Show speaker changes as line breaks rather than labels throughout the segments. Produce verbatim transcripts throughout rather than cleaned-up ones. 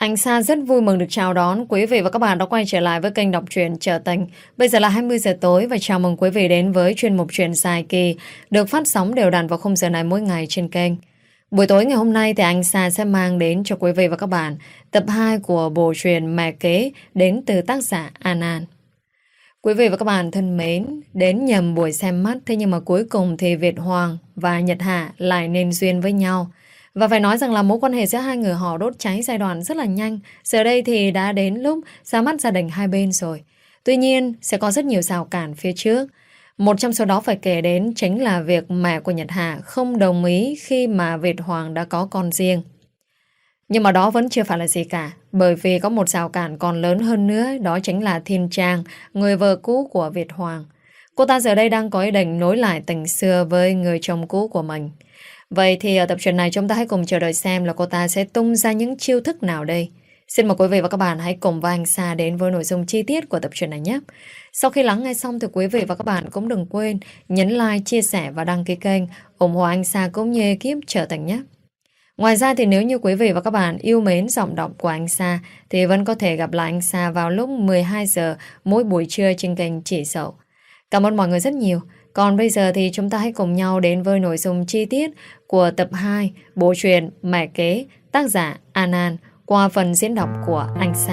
Anh Sa rất vui mừng được chào đón quý vị và các bạn đã quay trở lại với kênh đọc truyện Trở Tình. Bây giờ là hai mươi giờ tối và chào mừng quý vị đến với chuyên mục truyện dài kỳ được phát sóng đều đặn vào khung giờ này mỗi ngày trên kênh. Buổi tối ngày hôm nay thì anh Sa sẽ mang đến cho quý vị và các bạn tập hai của bộ truyện Mẹ Kế đến từ tác giả An An. Quý vị và các bạn thân mến, đến nhầm buổi xem mắt, thế nhưng mà cuối cùng thì Việt Hoàng và Nhật Hà lại nên duyên với nhau. Và phải nói rằng là mối quan hệ giữa hai người họ đốt cháy giai đoạn rất là nhanh. Giờ đây thì đã đến lúc ra mắt gia đình hai bên rồi. Tuy nhiên sẽ có rất nhiều rào cản phía trước. Một trong số đó phải kể đến chính là việc mẹ của Nhật Hà không đồng ý khi mà Việt Hoàng đã có con riêng. Nhưng mà đó vẫn chưa phải là gì cả, bởi vì có một rào cản còn lớn hơn nữa, đó chính là Thiên Trang, người vợ cũ của Việt Hoàng. Cô ta giờ đây đang có ý định nối lại tình xưa với người chồng cũ của mình. Vậy thì ở tập truyện này chúng ta hãy cùng chờ đợi xem là cô ta sẽ tung ra những chiêu thức nào đây. Xin mời quý vị và các bạn hãy cùng với anh Sa đến với nội dung chi tiết của tập truyện này nhé. Sau khi lắng nghe xong thì quý vị và các bạn cũng đừng quên nhấn like, chia sẻ và đăng ký kênh, ủng hộ anh Sa cũng như ekip Trở Tình nhé. Ngoài ra thì nếu như quý vị và các bạn yêu mến giọng đọc của anh Sa thì vẫn có thể gặp lại anh Sa vào lúc mười hai giờ mỗi buổi trưa trên kênh Chị Dậu. Cảm ơn mọi người rất nhiều. Còn bây giờ thì chúng ta hãy cùng nhau đến với nội dung chi tiết của tập hai bộ truyện Mẹ Kế tác giả An An qua phần diễn đọc của anh Sa.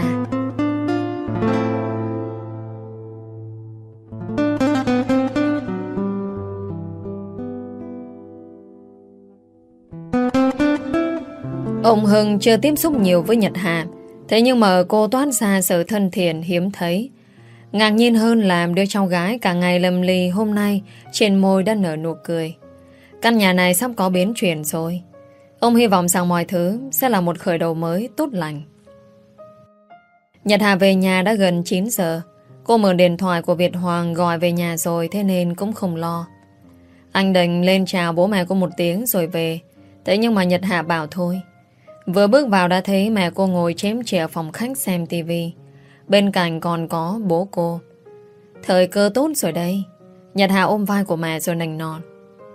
Ông Hưng chưa tiếp xúc nhiều với Nhật Hà, thế nhưng mà cô toát ra sự thân thiện hiếm thấy. Ngạc nhiên hơn là đứa cháu gái cả ngày lầm lì hôm nay trên môi đã nở nụ cười. Căn nhà này sắp có biến chuyển rồi. Ông hy vọng rằng mọi thứ sẽ là một khởi đầu mới tốt lành. Nhật Hà về nhà đã gần chín giờ. Cô mượn điện thoại của Việt Hoàng gọi về nhà rồi, thế nên cũng không lo. Anh định lên chào bố mẹ cô một tiếng rồi về. Thế nhưng mà Nhật Hà bảo thôi. Vừa bước vào đã thấy mẹ cô ngồi chém chệ ở phòng khách xem tivi. Bên cạnh còn có bố cô. Thời cơ tốt rồi đây. Nhật Hà ôm vai của mẹ rồi nành nọt.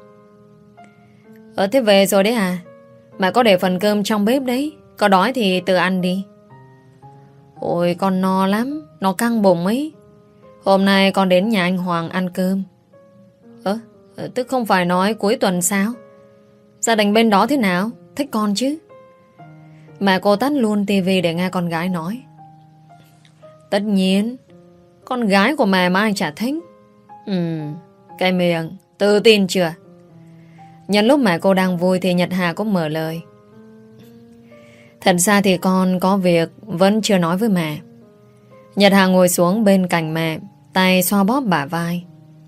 Ờ thế về rồi đấy à? Mẹ có để phần cơm trong bếp đấy. Có đói thì tự ăn đi. Ôi con no lắm. Nó căng bụng ấy. Hôm nay con đến nhà anh Hoàng ăn cơm. Ơ ờ, tức không phải nói cuối tuần sao? Gia đình bên đó thế nào? Thích con chứ? Mẹ cô tắt luôn tivi để nghe con gái nói. Tất nhiên. Con gái của mẹ mà ai chả thích. Ừ, cái miệng tự tin chưa? Nhân lúc mẹ cô đang vui thì Nhật Hà cũng mở lời. Thật ra thì con có việc vẫn chưa nói với mẹ. Nhật Hà ngồi xuống bên cạnh mẹ, tay xoa bóp bả vai.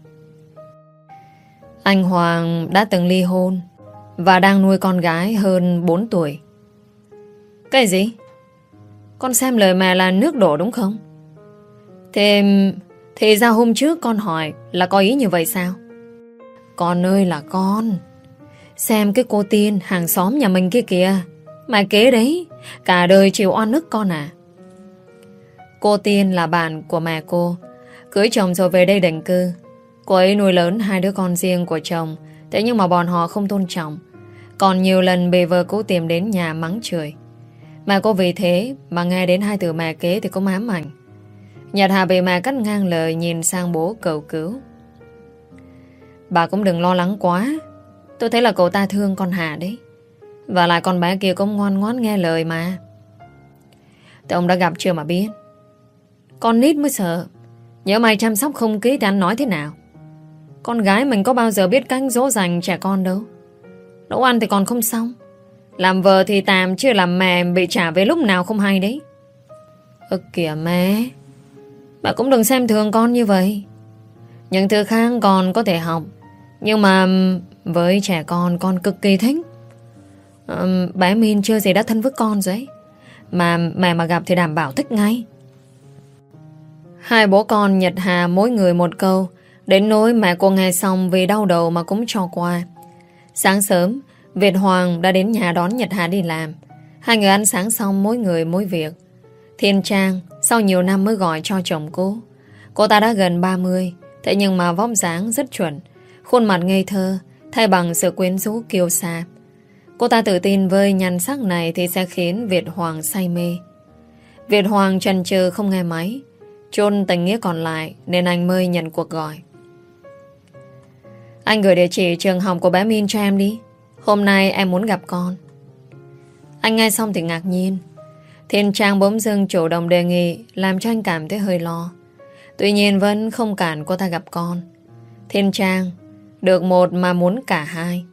Anh Hoàng đã từng ly hôn và đang nuôi con gái hơn bốn tuổi. Cái gì? Con xem lời mẹ là nước đổ đúng không? Thế Thì ra hôm trước con hỏi là có ý như vậy sao? Con ơi là con. Xem cái cô Tiên hàng xóm nhà mình kia kìa. Mẹ Kế đấy. Cả đời chịu oan ức con à? Cô Tiên là bạn của mẹ cô. Cưới chồng rồi về đây định cư. Cô ấy nuôi lớn hai đứa con riêng của chồng. Thế nhưng mà bọn họ không tôn trọng. Còn nhiều lần bị vợ cũ tìm đến nhà mắng chửi. Mẹ cô vì thế mà nghe đến hai từ mẹ kế thì cũng ám ảnh. Nhật Hà bị mẹ cắt ngang lời, nhìn sang bố cầu cứu. Bà cũng đừng lo lắng quá. Tôi thấy là cậu ta thương con Hà đấy. Và lại con bé kia cũng ngoan ngoãn nghe lời mà. Thì ông đã gặp chưa mà biết. Con nít mới sợ. Nhớ mày chăm sóc không kỹ thì anh nói thế nào? Con gái mình có bao giờ biết cách dỗ dành trẻ con đâu. Nấu ăn thì còn không xong. Làm vợ thì tạm, chứ làm mẹ bị trả về lúc nào không hay đấy. Ơ kìa mẹ. Bà cũng đừng xem thường con như vậy. Những thứ khác con có thể học, nhưng mà với trẻ con con cực kỳ thích. um, Bé Min chưa gì đã thân với con rồi ấy. Mà mẹ mà gặp thì đảm bảo thích ngay. Hai bố con Nhật Hà mỗi người một câu. Đến nỗi mẹ cô nghe xong vì đau đầu mà cũng cho qua. Sáng sớm Việt Hoàng đã đến nhà đón Nhật Hà đi làm. Hai người ăn sáng xong mỗi người mỗi việc. Thiên Trang sau nhiều năm mới gọi cho chồng cô. Cô ta đã gần ba mươi, thế nhưng mà vóc dáng rất chuẩn, khuôn mặt ngây thơ thay bằng sự quyến rũ kiêu sa. Cô ta tự tin với nhan sắc này thì sẽ khiến Việt Hoàng say mê. Việt Hoàng chần chừ không nghe máy, chôn tình nghĩa còn lại nên anh mới nhận cuộc gọi. Anh gửi địa chỉ trường học của bé Min cho em đi. Hôm nay em muốn gặp con. Anh nghe xong thì ngạc nhiên. Thiên Trang bỗng dưng chủ động đề nghị, làm cho anh cảm thấy hơi lo. Tuy nhiên vẫn không cản cô ta gặp con. Thiên Trang được một mà muốn cả hai.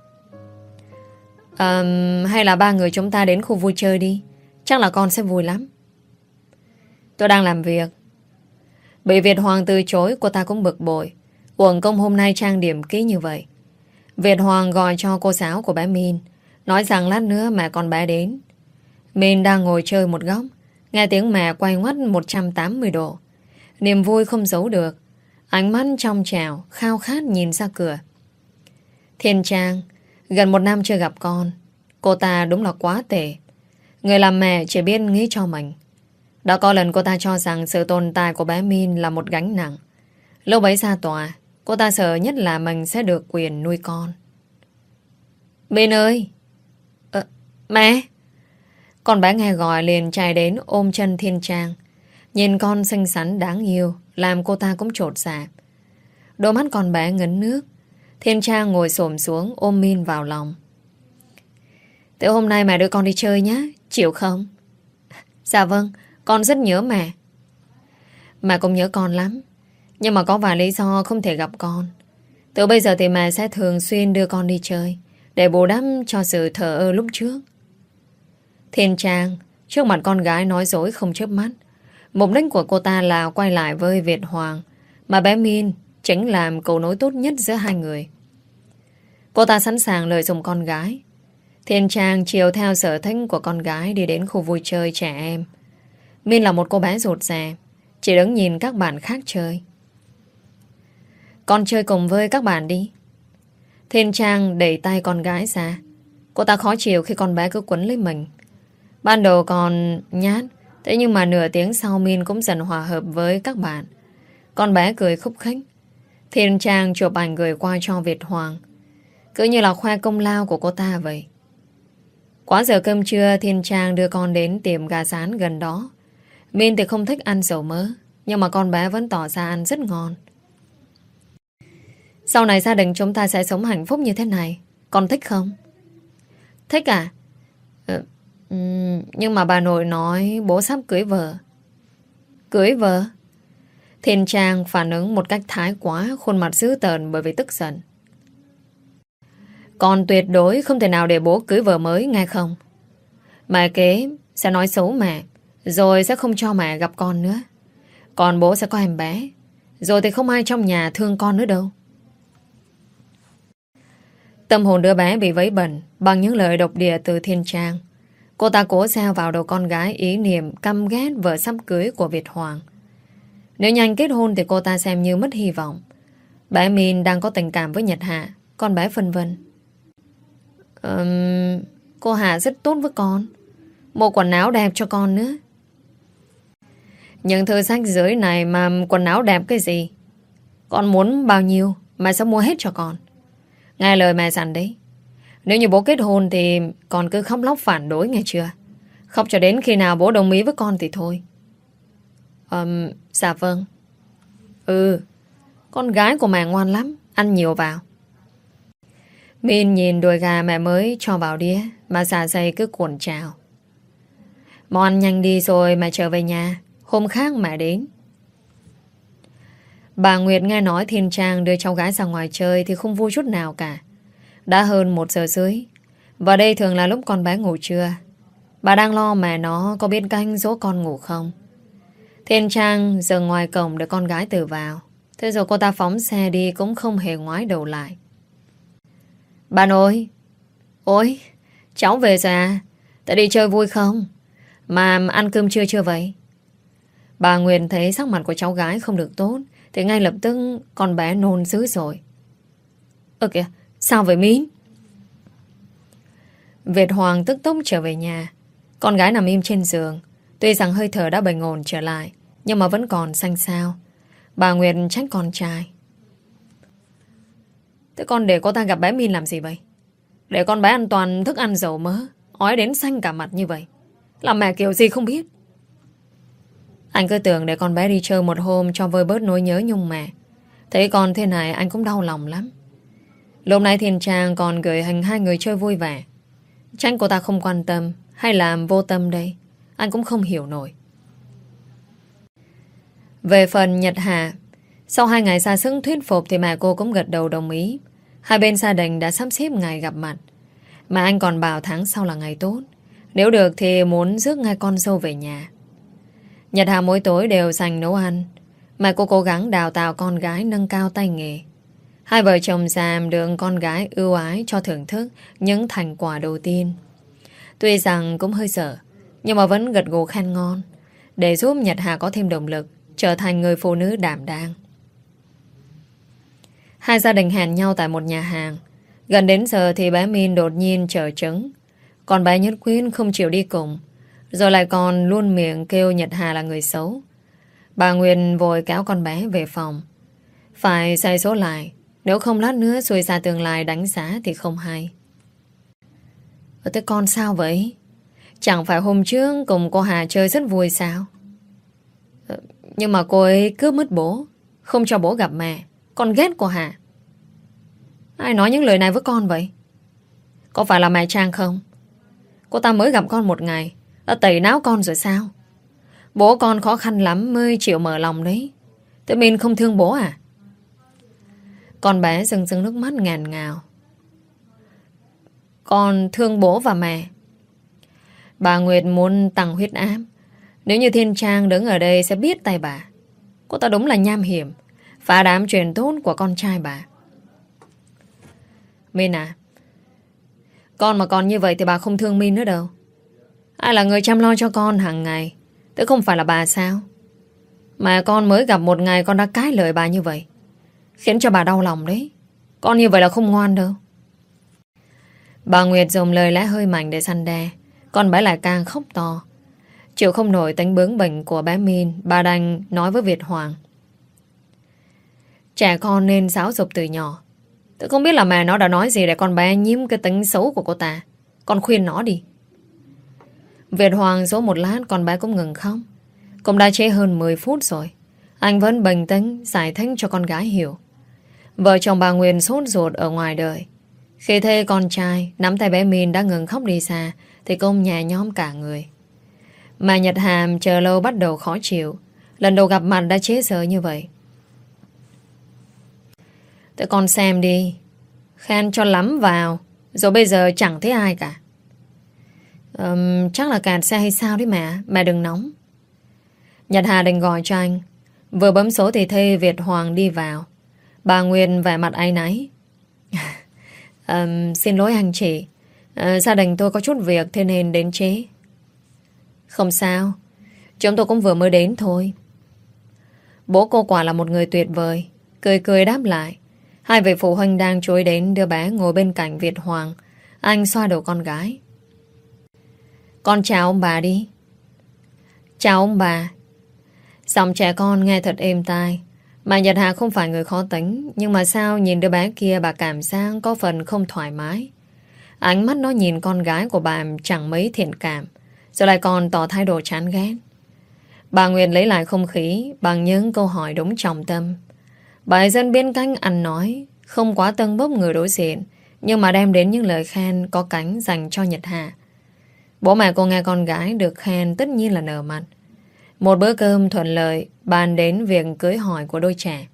à, Hay là ba người chúng ta đến khu vui chơi đi. Chắc là con sẽ vui lắm. Tôi đang làm việc. Bị Việt Hoàng từ chối, cô ta cũng bực bội. Uổng công hôm nay trang điểm kỹ như vậy. Việt Hoàng gọi cho cô giáo của bé Min, nói rằng lát nữa mẹ con bé đến. Min đang ngồi chơi một góc, nghe tiếng mẹ quay ngoắt một trăm tám mươi độ. Niềm vui không giấu được. Ánh mắt trong trẻo, khao khát nhìn ra cửa. Thiên Trang, gần một năm chưa gặp con. Cô ta đúng là quá tệ. Người làm mẹ chỉ biết nghĩ cho mình. Đã có lần cô ta cho rằng sự tồn tại của bé Min là một gánh nặng. Lúc bấy ra tòa, cô ta sợ nhất là mình sẽ được quyền nuôi con. Min ơi! Ờ, mẹ! Con bé nghe gọi liền chạy đến ôm chân Thiên Trang. Nhìn con xinh xắn đáng yêu, làm cô ta cũng chột dạ. Đôi mắt con bé ngấn nước. Thiên Trang ngồi xổm xuống ôm Min vào lòng. Từ hôm nay mẹ đưa con đi chơi nhé, chịu không? Dạ vâng, con rất nhớ mẹ. Mẹ cũng nhớ con lắm, nhưng mà có vài lý do không thể gặp con. Từ bây giờ thì mẹ sẽ thường xuyên đưa con đi chơi, để bù đắp cho sự thờ ơ lúc trước. Thiên Trang trước mặt con gái nói dối không chớp mắt. Mục đích của cô ta là quay lại với Việt Hoàng, mà bé Min chính làm cầu nối tốt nhất giữa hai người. Cô ta sẵn sàng lợi dụng con gái. Thiên Trang chiều theo sở thích của con gái đi đến khu vui chơi trẻ em. Min là một cô bé rụt rè, chỉ đứng nhìn các bạn khác chơi. Con chơi cùng với các bạn đi. Thiên Trang đẩy tay con gái ra. Cô ta khó chịu khi con bé cứ quấn lấy mình. Ban đầu còn nhát, thế nhưng mà nửa tiếng sau Min cũng dần hòa hợp với các bạn. Con bé cười khúc khích. Thiên Trang chụp ảnh gửi qua cho Việt Hoàng, cứ như là khoe công lao của cô ta vậy. Quá giờ cơm trưa, Thiên Trang đưa con đến tiệm gà rán gần đó. Min thì không thích ăn dầu mỡ, nhưng mà con bé vẫn tỏ ra ăn rất ngon. Sau này gia đình chúng ta sẽ sống hạnh phúc như thế này. Con thích không? Thích à? Ừ, nhưng mà bà nội nói bố sắp cưới vợ. Cưới vợ? Thiên Trang phản ứng một cách thái quá, khuôn mặt dữ tợn bởi vì tức giận. Con tuyệt đối không thể nào để bố cưới vợ mới, nghe không? Mẹ kế sẽ nói xấu mẹ, rồi sẽ không cho mẹ gặp con nữa. Còn bố sẽ có em bé, rồi thì không ai trong nhà thương con nữa đâu. Tâm hồn đứa bé bị vấy bẩn bằng những lời độc địa từ Thiên Trang. Cô ta cố gieo vào đầu con gái ý niệm căm ghét vợ sắp cưới của Việt Hoàng. Nếu nhanh kết hôn thì cô ta xem như mất hy vọng. Bé Min đang có tình cảm với Nhật Hạ. Con bé phân vân. um, Cô Hạ rất tốt với con, mua quần áo đẹp cho con nữa. Những thứ sách dưới này mà quần áo đẹp cái gì? Con muốn bao nhiêu mẹ sẽ mua hết cho con. Nghe lời mẹ dặn đấy. Nếu như bố kết hôn thì con cứ khóc lóc phản đối, nghe chưa? Khóc cho đến khi nào bố đồng ý với con thì thôi. um, Dạ vâng. Ừ, con gái của mẹ ngoan lắm, ăn nhiều vào. Min nhìn đùi gà mẹ mới cho vào đĩa, mà dạ dày cứ cuộn trào. Món ăn nhanh đi rồi mẹ trở về nhà, hôm khác mẹ đến. Bà Nguyệt nghe nói Thiên Trang đưa cháu gái ra ngoài chơi thì không vui chút nào cả. Đã hơn một giờ rưỡi, và đây thường là lúc con bé ngủ trưa. Bà đang lo mẹ nó có biết canh dỗ con ngủ không. Thiên Trang dừng ngoài cổng để con gái từ vào. Thế rồi cô ta phóng xe đi cũng không hề ngoái đầu lại. Bạn ơi! Ôi! Cháu về rồi à? Tại đi chơi vui không? Mà ăn cơm trưa chưa vậy? Bà Nguyên thấy sắc mặt của cháu gái không được tốt thì ngay lập tức con bé nôn dữ rồi. Ơ kìa! Sao vậy Min? Việt Hoàng tức tốc trở về nhà. Con gái nằm im trên giường. Tuy rằng hơi thở đã bình ổn trở lại, nhưng mà vẫn còn xanh xao. Bà Nguyệt trách con trai. Thế con để cô ta gặp bé Min làm gì vậy? Để con bé ăn toàn thức ăn dầu mỡ, ói đến xanh cả mặt như vậy, làm mẹ kiểu gì không biết. Anh cứ tưởng để con bé đi chơi một hôm cho vơi bớt nỗi nhớ nhung mẹ. Thấy con thế này anh cũng đau lòng lắm. Lúc nãy Thiên Trang còn gửi hình hai người chơi vui vẻ. Tránh cô ta không quan tâm hay làm vô tâm đây, anh cũng không hiểu nổi. Về phần Nhật Hà, sau hai ngày xa sức thuyết phục thì mẹ cô cũng gật đầu đồng ý. Hai bên gia đình đã sắp xếp ngày gặp mặt. Mà anh còn bảo tháng sau là ngày tốt. Nếu được thì muốn rước ngay con dâu về nhà. Nhật Hà mỗi tối đều dành nấu ăn. Mẹ cô cố gắng đào tạo con gái nâng cao tay nghề. Hai vợ chồng Sam được con gái ưu ái cho thưởng thức những thành quả đầu tiên. Tuy rằng cũng hơi sợ, nhưng mà vẫn gật gù khen ngon, để giúp Nhật Hà có thêm động lực trở thành người phụ nữ đảm đang. Hai gia đình hẹn nhau tại một nhà hàng. Gần đến giờ thì bé Min đột nhiên trở trứng. Còn bé Nhất Quyến không chịu đi cùng, rồi lại còn luôn miệng kêu Nhật Hà là người xấu. Bà Nguyên vội kéo con bé về phòng. Phải xoay số lại, nếu không lát nữa xuôi xa tương lai đánh giá thì không hay. Ở thế con sao vậy? Chẳng phải hôm trước cùng cô Hà chơi rất vui sao? Nhưng mà cô ấy cướp mất bố, không cho bố gặp mẹ. Con ghét cô Hà. Ai nói những lời này với con vậy? Có phải là mẹ Trang không? Cô ta mới gặp con một ngày đã tẩy não con rồi sao? Bố con khó khăn lắm mới chịu mở lòng đấy. Thế mình không thương bố à? Con bé rưng rưng nước mắt ngàn ngào. Con thương bố và mẹ. Bà Nguyệt muốn tăng huyết áp. Nếu như Thiên Trang đứng ở đây sẽ biết tay bà. Cô ta đúng là nham hiểm, phá đám truyền tốt của con trai bà. Min à, con mà còn như vậy thì bà không thương Min nữa đâu. Ai là người chăm lo cho con hàng ngày? Thế không phải là bà sao? Mà con mới gặp một ngày con đã cãi lời bà như vậy, khiến cho bà đau lòng đấy. Con như vậy là không ngoan đâu. Bà Nguyệt dùng lời lẽ hơi mạnh để săn đe. Con bé lại càng khóc to. Chịu không nổi tính bướng bỉnh của bé Min, bà đành nói với Việt Hoàng. Trẻ con nên giáo dục từ nhỏ. Tôi không biết là mẹ nó đã nói gì để con bé nhiễm cái tính xấu của cô ta. Con khuyên nó đi. Việt Hoàng số một lát con bé cũng ngừng khóc. Cũng đã trễ hơn mười phút rồi. Anh vẫn bình tĩnh giải thích cho con gái hiểu. Vợ chồng bà Nguyên sốt ruột ở ngoài đời. Khi thấy con trai nắm tay bé Min đã ngừng khóc đi xa thì cũng nhẹ nhõm cả người. Mà Nhật Hàm chờ lâu bắt đầu khó chịu. Lần đầu gặp mặt đã chế sợ như vậy. Thế con xem đi, khen cho lắm vào, rồi bây giờ chẳng thấy ai cả. um, Chắc là cạt xe hay sao đấy mẹ. Mẹ đừng nóng. Nhật Hà định gọi cho anh. Vừa bấm số thì thấy Việt Hoàng đi vào. Bà Nguyên vẻ mặt áy náy. um, Xin lỗi anh chị, uh, gia đình tôi có chút việc thế nên đến trễ. Không sao, chúng tôi cũng vừa mới đến thôi. Bố cô quả là một người tuyệt vời. Cười cười đáp lại. Hai vị phụ huynh đang trối đến đưa bé ngồi bên cạnh Việt Hoàng. Anh xoa đầu con gái. Con chào ông bà đi. Chào ông bà. Giọng trẻ con nghe thật êm tai. Mà Nhật Hà không phải người khó tính, nhưng mà sao nhìn đứa bé kia bà cảm giác có phần không thoải mái. Ánh mắt nó nhìn con gái của bà chẳng mấy thiện cảm, rồi lại còn tỏ thái độ chán ghét. Bà Nguyệt lấy lại không khí bằng những câu hỏi đúng trọng tâm. Bà dân bên cạnh ăn nói, không quá tâng bốc người đối diện, nhưng mà đem đến những lời khen có cánh dành cho Nhật Hà. Bố mẹ cô nghe con gái được khen tất nhiên là nở mặt. Một bữa cơm thuận lợi bàn đến việc cưới hỏi của đôi trẻ.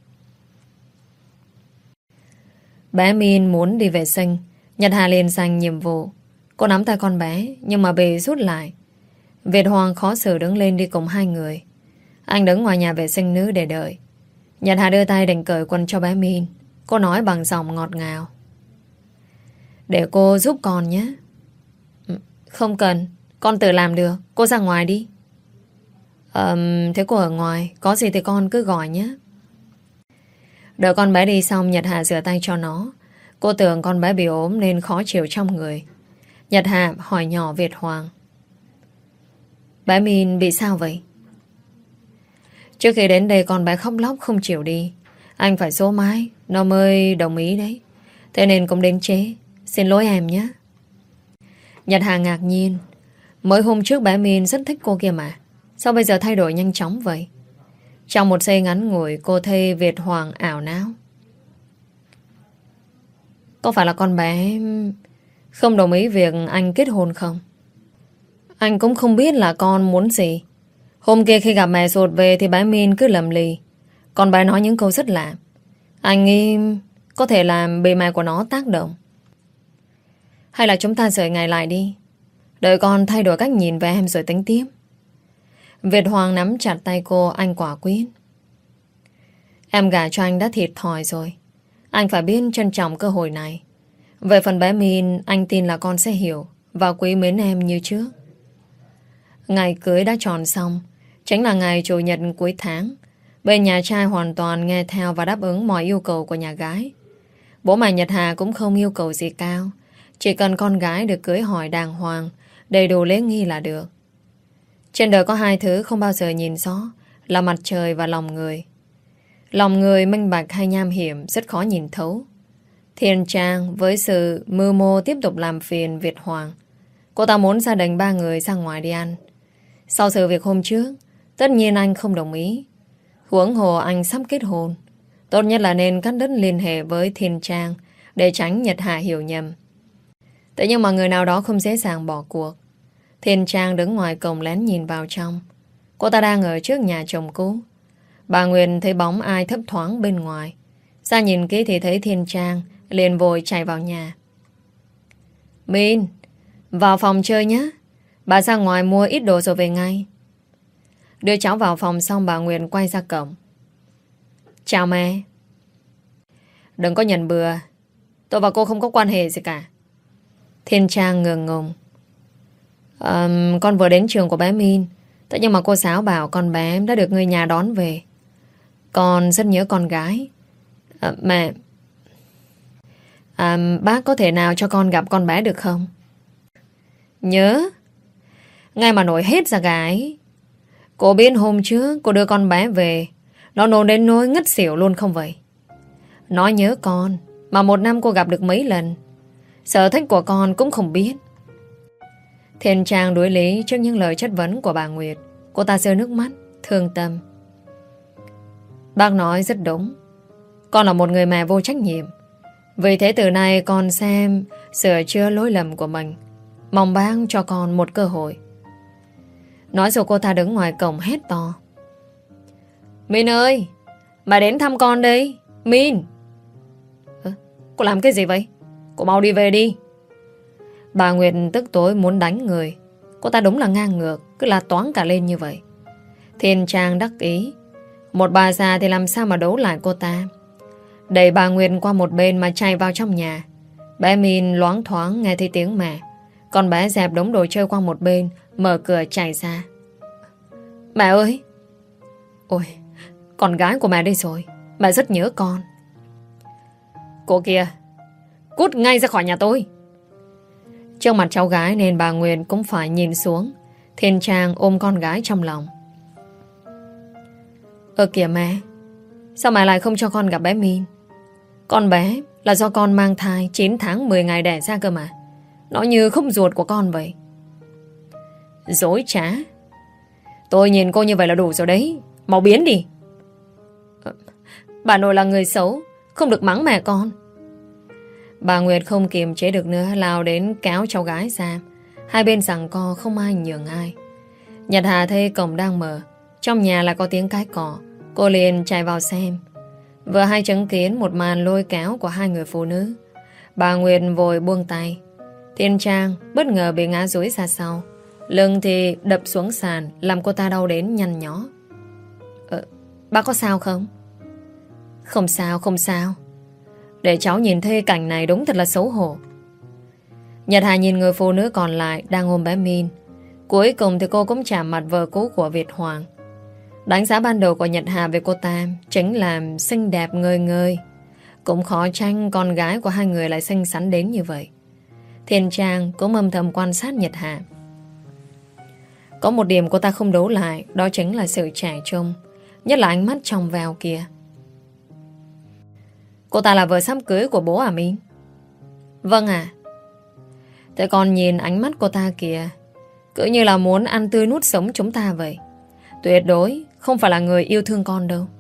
Bé Min muốn đi vệ sinh. Nhật Hà liền dành nhiệm vụ. Cô nắm tay con bé nhưng mà bị rút lại. Việt Hoàng khó xử đứng lên đi cùng hai người. Anh đứng ngoài nhà vệ sinh nữ để đợi. Nhật Hà đưa tay định cởi quần cho bé Min. Cô nói bằng giọng ngọt ngào. Để cô giúp con nhé. Không cần, con tự làm được. Cô ra ngoài đi. um, Thế cô ở ngoài, có gì thì con cứ gọi nhé. Đợi con bé đi xong, Nhật Hà rửa tay cho nó. Cô tưởng con bé bị ốm nên khó chịu trong người. Nhật Hà hỏi nhỏ Việt Hoàng. Bé Min bị sao vậy? Trước khi đến đây con bé khóc lóc không chịu đi. Anh phải số mái nó mới đồng ý đấy. Thế nên cũng đến trễ. Xin lỗi em nhé. Nhật Hà ngạc nhiên. Mới hôm trước bé Min rất thích cô kia mà. Sao bây giờ thay đổi nhanh chóng vậy? Trong một giây ngắn ngủi, cô thấy Việt Hoàng ảo não. Có phải là con bé không đồng ý việc anh kết hôn không? Anh cũng không biết là con muốn gì. Hôm kia khi gặp mẹ ruột về thì bé Min cứ lầm lì. Con bé nói những câu rất lạ. Anh nghĩ có thể làm bề mẹ của nó tác động. Hay là chúng ta rời ngày lại đi, đợi con thay đổi cách nhìn về em rồi tính tiếp. Việt Hoàng nắm chặt tay cô, anh quả quyết. Em gả cho anh đã thiệt thòi rồi. Anh phải biết trân trọng cơ hội này. Về phần bé Min, anh tin là con sẽ hiểu và quý mến em như trước. Ngày cưới đã tròn xong, chính là ngày chủ nhật cuối tháng. Bên nhà trai hoàn toàn nghe theo và đáp ứng mọi yêu cầu của nhà gái. Bố mẹ Nhật Hà cũng không yêu cầu gì cao, chỉ cần con gái được cưới hỏi đàng hoàng, đầy đủ lễ nghi là được. Trên đời có hai thứ không bao giờ nhìn rõ, là mặt trời và lòng người. Lòng người minh bạch hay nham hiểm rất khó nhìn thấu. Thiên Trang với sự mưu mô tiếp tục làm phiền Việt Hoàng. Cô ta muốn gia đình ba người ra ngoài đi ăn. Sau sự việc hôm trước, tất nhiên anh không đồng ý. Huống hồ anh sắp kết hôn, tốt nhất là nên cắt đứt liên hệ với Thiên Trang để tránh Nhật Hà hiểu nhầm. Thế nhưng mà người nào đó không dễ dàng bỏ cuộc. Thiên Trang đứng ngoài cổng lén nhìn vào trong. Cô ta đang ở trước nhà chồng cũ. Bà Nguyên thấy bóng ai thấp thoáng bên ngoài. Ra nhìn kỹ thì thấy Thiên Trang, liền vội chạy vào nhà. Min, vào phòng chơi nhé. Bà ra ngoài mua ít đồ rồi về ngay. Đưa cháu vào phòng xong bà Nguyên quay ra cổng. Chào mẹ. Đừng có nhận bừa. Tôi và cô không có quan hệ gì cả. Thiên Trang ngượng ngùng. um, Con vừa đến trường của bé Min. Thế nhưng mà cô giáo bảo con bé đã được người nhà đón về. Con rất nhớ con gái. à, Mẹ à, Bác có thể nào cho con gặp con bé được không? Nhớ? Ngay mà nổi hết ra gái. Cô biết hôm trước cô đưa con bé về, nó nôn đến nỗi ngất xỉu luôn không vậy? Nó nhớ con, mà một năm cô gặp được mấy lần. Sở thích của con cũng không biết. Thiên Trang đối lý trước những lời chất vấn của bà Nguyệt. Cô ta rơi nước mắt, thương tâm. Bác nói rất đúng. Con là một người mẹ vô trách nhiệm. Vì thế từ nay con xem sửa chữa lỗi lầm của mình. Mong bác cho con một cơ hội. Nói rồi cô ta đứng ngoài cổng hét to. Min ơi, mày đến thăm con đây. Min. Ơ, cô làm cái gì vậy? Cô mau đi về đi. Bà Nguyệt tức tối muốn đánh người. Cô ta đúng là ngang ngược, cứ la toáng cả lên như vậy. Thiên Trang đắc ý. Một bà già thì làm sao mà đấu lại cô ta. Đẩy bà Nguyệt qua một bên mà chạy vào trong nhà. Bé Min loáng thoáng nghe thấy tiếng mẹ. Con bé dẹp đống đồ chơi qua một bên, mở cửa chạy ra. Mẹ ơi! Ôi, con gái của mẹ đây rồi. Mẹ rất nhớ con. Cô kia, cút ngay ra khỏi nhà tôi. Trước mặt cháu gái nên bà Nguyên cũng phải nhìn xuống. Thiên Trang ôm con gái trong lòng. Ơ kìa mẹ, sao mẹ lại không cho con gặp bé Min? Con bé là do con mang thai chín tháng mười ngày đẻ ra cơ mà. Nó như không ruột của con vậy. Dối trá. Tôi nhìn cô như vậy là đủ rồi đấy. Mau biến đi. Bà nội là người xấu, không được mắng mẹ con. Bà Nguyệt không kiềm chế được nữa, lao đến kéo cháu gái ra. Hai bên giằng co không ai nhường ai. Nhật Hà thấy cổng đang mở, trong nhà lại có tiếng cái cỏ. Cô liền chạy vào xem. Vừa hay chứng kiến một màn lôi kéo của hai người phụ nữ. Bà Nguyệt vội buông tay. Thiên Trang bất ngờ bị ngã dúi ra sau. Lưng thì đập xuống sàn, làm cô ta đau đến nhăn nhó. Ờ, bác có sao không? Không sao, không sao. Để cháu nhìn thấy cảnh này đúng thật là xấu hổ. Nhật Hà nhìn người phụ nữ còn lại đang ôm bé Min. Cuối cùng thì cô cũng chạm mặt vợ cũ của Việt Hoàng. Đánh giá ban đầu của Nhật Hà về cô ta chính là xinh đẹp ngời ngời. Cũng khó trách con gái của hai người lại xinh xắn đến như vậy. Thiên Trang cũng âm thầm quan sát Nhật Hà. Có một điểm cô ta không đấu lại, đó chính là sự trẻ trung, nhất là ánh mắt trong veo kia. Cô ta là vợ sắp cưới của bố à Min? Vâng ạ. À. Thế con nhìn ánh mắt cô ta kìa, cứ như là muốn ăn tươi nuốt sống chúng ta vậy. tuyệt đối không phải là người yêu thương con đâu.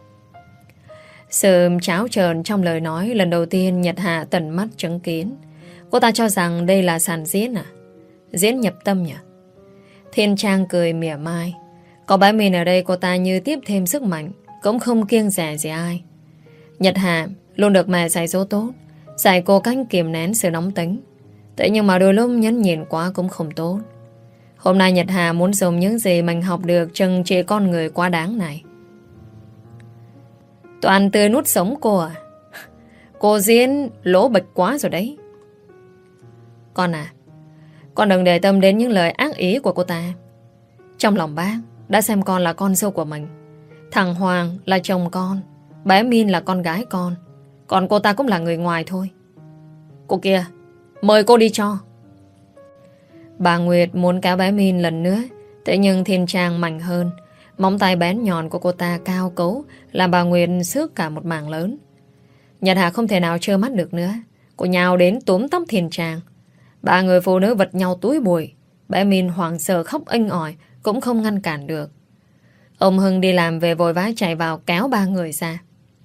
Sự cháo trợn trong lời nói lần đầu tiên Nhật Hà tận mắt chứng kiến. Cô ta cho rằng đây là sàn diễn à? Diễn nhập tâm nhỉ? Thiên Trang cười mỉa mai. Có bãi mình ở đây cô ta như tiếp thêm sức mạnh, cũng không kiêng dè gì ai. Nhật Hà luôn được mẹ dạy dỗ tốt, dạy cô cách kiềm nén sự nóng tính. Thế nhưng mà đôi lúc nhẫn nhịn quá cũng không tốt. Hôm nay Nhật Hà muốn dùng những gì mình học được trừng trị con người quá đáng này. Toàn tươi nút sống cô à? Cô diễn lỗ bịch quá rồi đấy. Con à, con đừng để tâm đến những lời ác ý của cô ta. Trong lòng bác đã xem con là con dâu của mình. Thằng Hoàng là chồng con, bé Min là con gái con, còn cô ta cũng là người ngoài thôi. Cô kia, mời cô đi cho. Bà Nguyệt muốn kéo bé Min lần nữa. Thế nhưng Thiên Trang mạnh hơn. Móng tay bén nhọn của cô ta cao cấu, làm bà Nguyệt xước cả một mảng lớn. Nhật Hà không thể nào trơ mắt được nữa. Cô nhào đến túm tóc Thiên Trang. Ba người phụ nữ vật nhau túi bụi. Bé Min hoảng sợ khóc inh ỏi, cũng không ngăn cản được. Ông Hưng đi làm về vội vã chạy vào kéo ba người ra.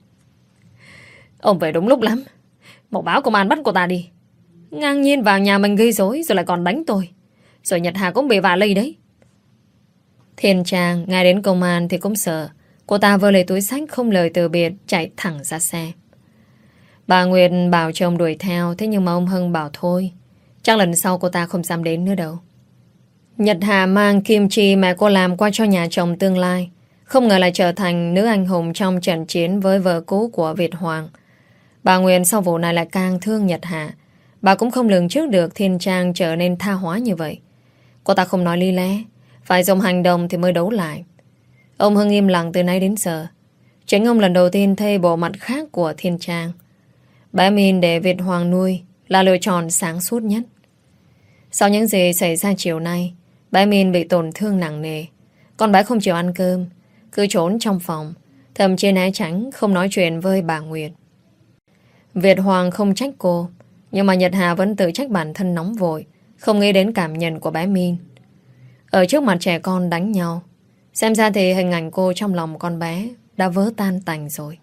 Ông về đúng lúc lắm. Mau báo công an bắt cô ta đi. Ngang nhiên vào nhà mình gây rối rồi lại còn đánh tôi. Rồi Nhật Hà cũng bị vạ lây đấy. Thiên Trang nghe đến công an thì cũng sợ. Cô ta vơ lấy túi xách không lời từ biệt, chạy thẳng ra xe. Bà Nguyệt bảo chồng đuổi theo, thế nhưng mà ông Hưng bảo thôi, chắc lần sau cô ta không dám đến nữa đâu. Nhật Hà mang kim chi mẹ cô làm qua cho nhà chồng tương lai, không ngờ lại trở thành nữ anh hùng trong trận chiến với vợ cũ của Việt Hoàng. Bà Nguyệt sau vụ này lại càng thương Nhật Hà. Bà cũng không lường trước được Thiên Trang trở nên tha hóa như vậy. Cô ta không nói lý lẽ, phải dùng hành động thì mới đấu lại. Ông Hưng im lặng từ nay đến giờ. Chính ông lần đầu tiên thấy bộ mặt khác của Thiên Trang. Bé Min để Việt Hoàng nuôi là lựa chọn sáng suốt nhất. Sau những gì xảy ra chiều nay, bé Min bị tổn thương nặng nề. Con bé không chịu ăn cơm, cứ trốn trong phòng, thậm chí né tránh không nói chuyện với bà Nguyệt. Việt Hoàng không trách cô, nhưng mà Nhật Hà vẫn tự trách bản thân nóng vội, không nghĩ đến cảm nhận của bé Min. Ở trước mặt trẻ con đánh nhau, xem ra thì hình ảnh cô trong lòng con bé đã vỡ tan tành rồi.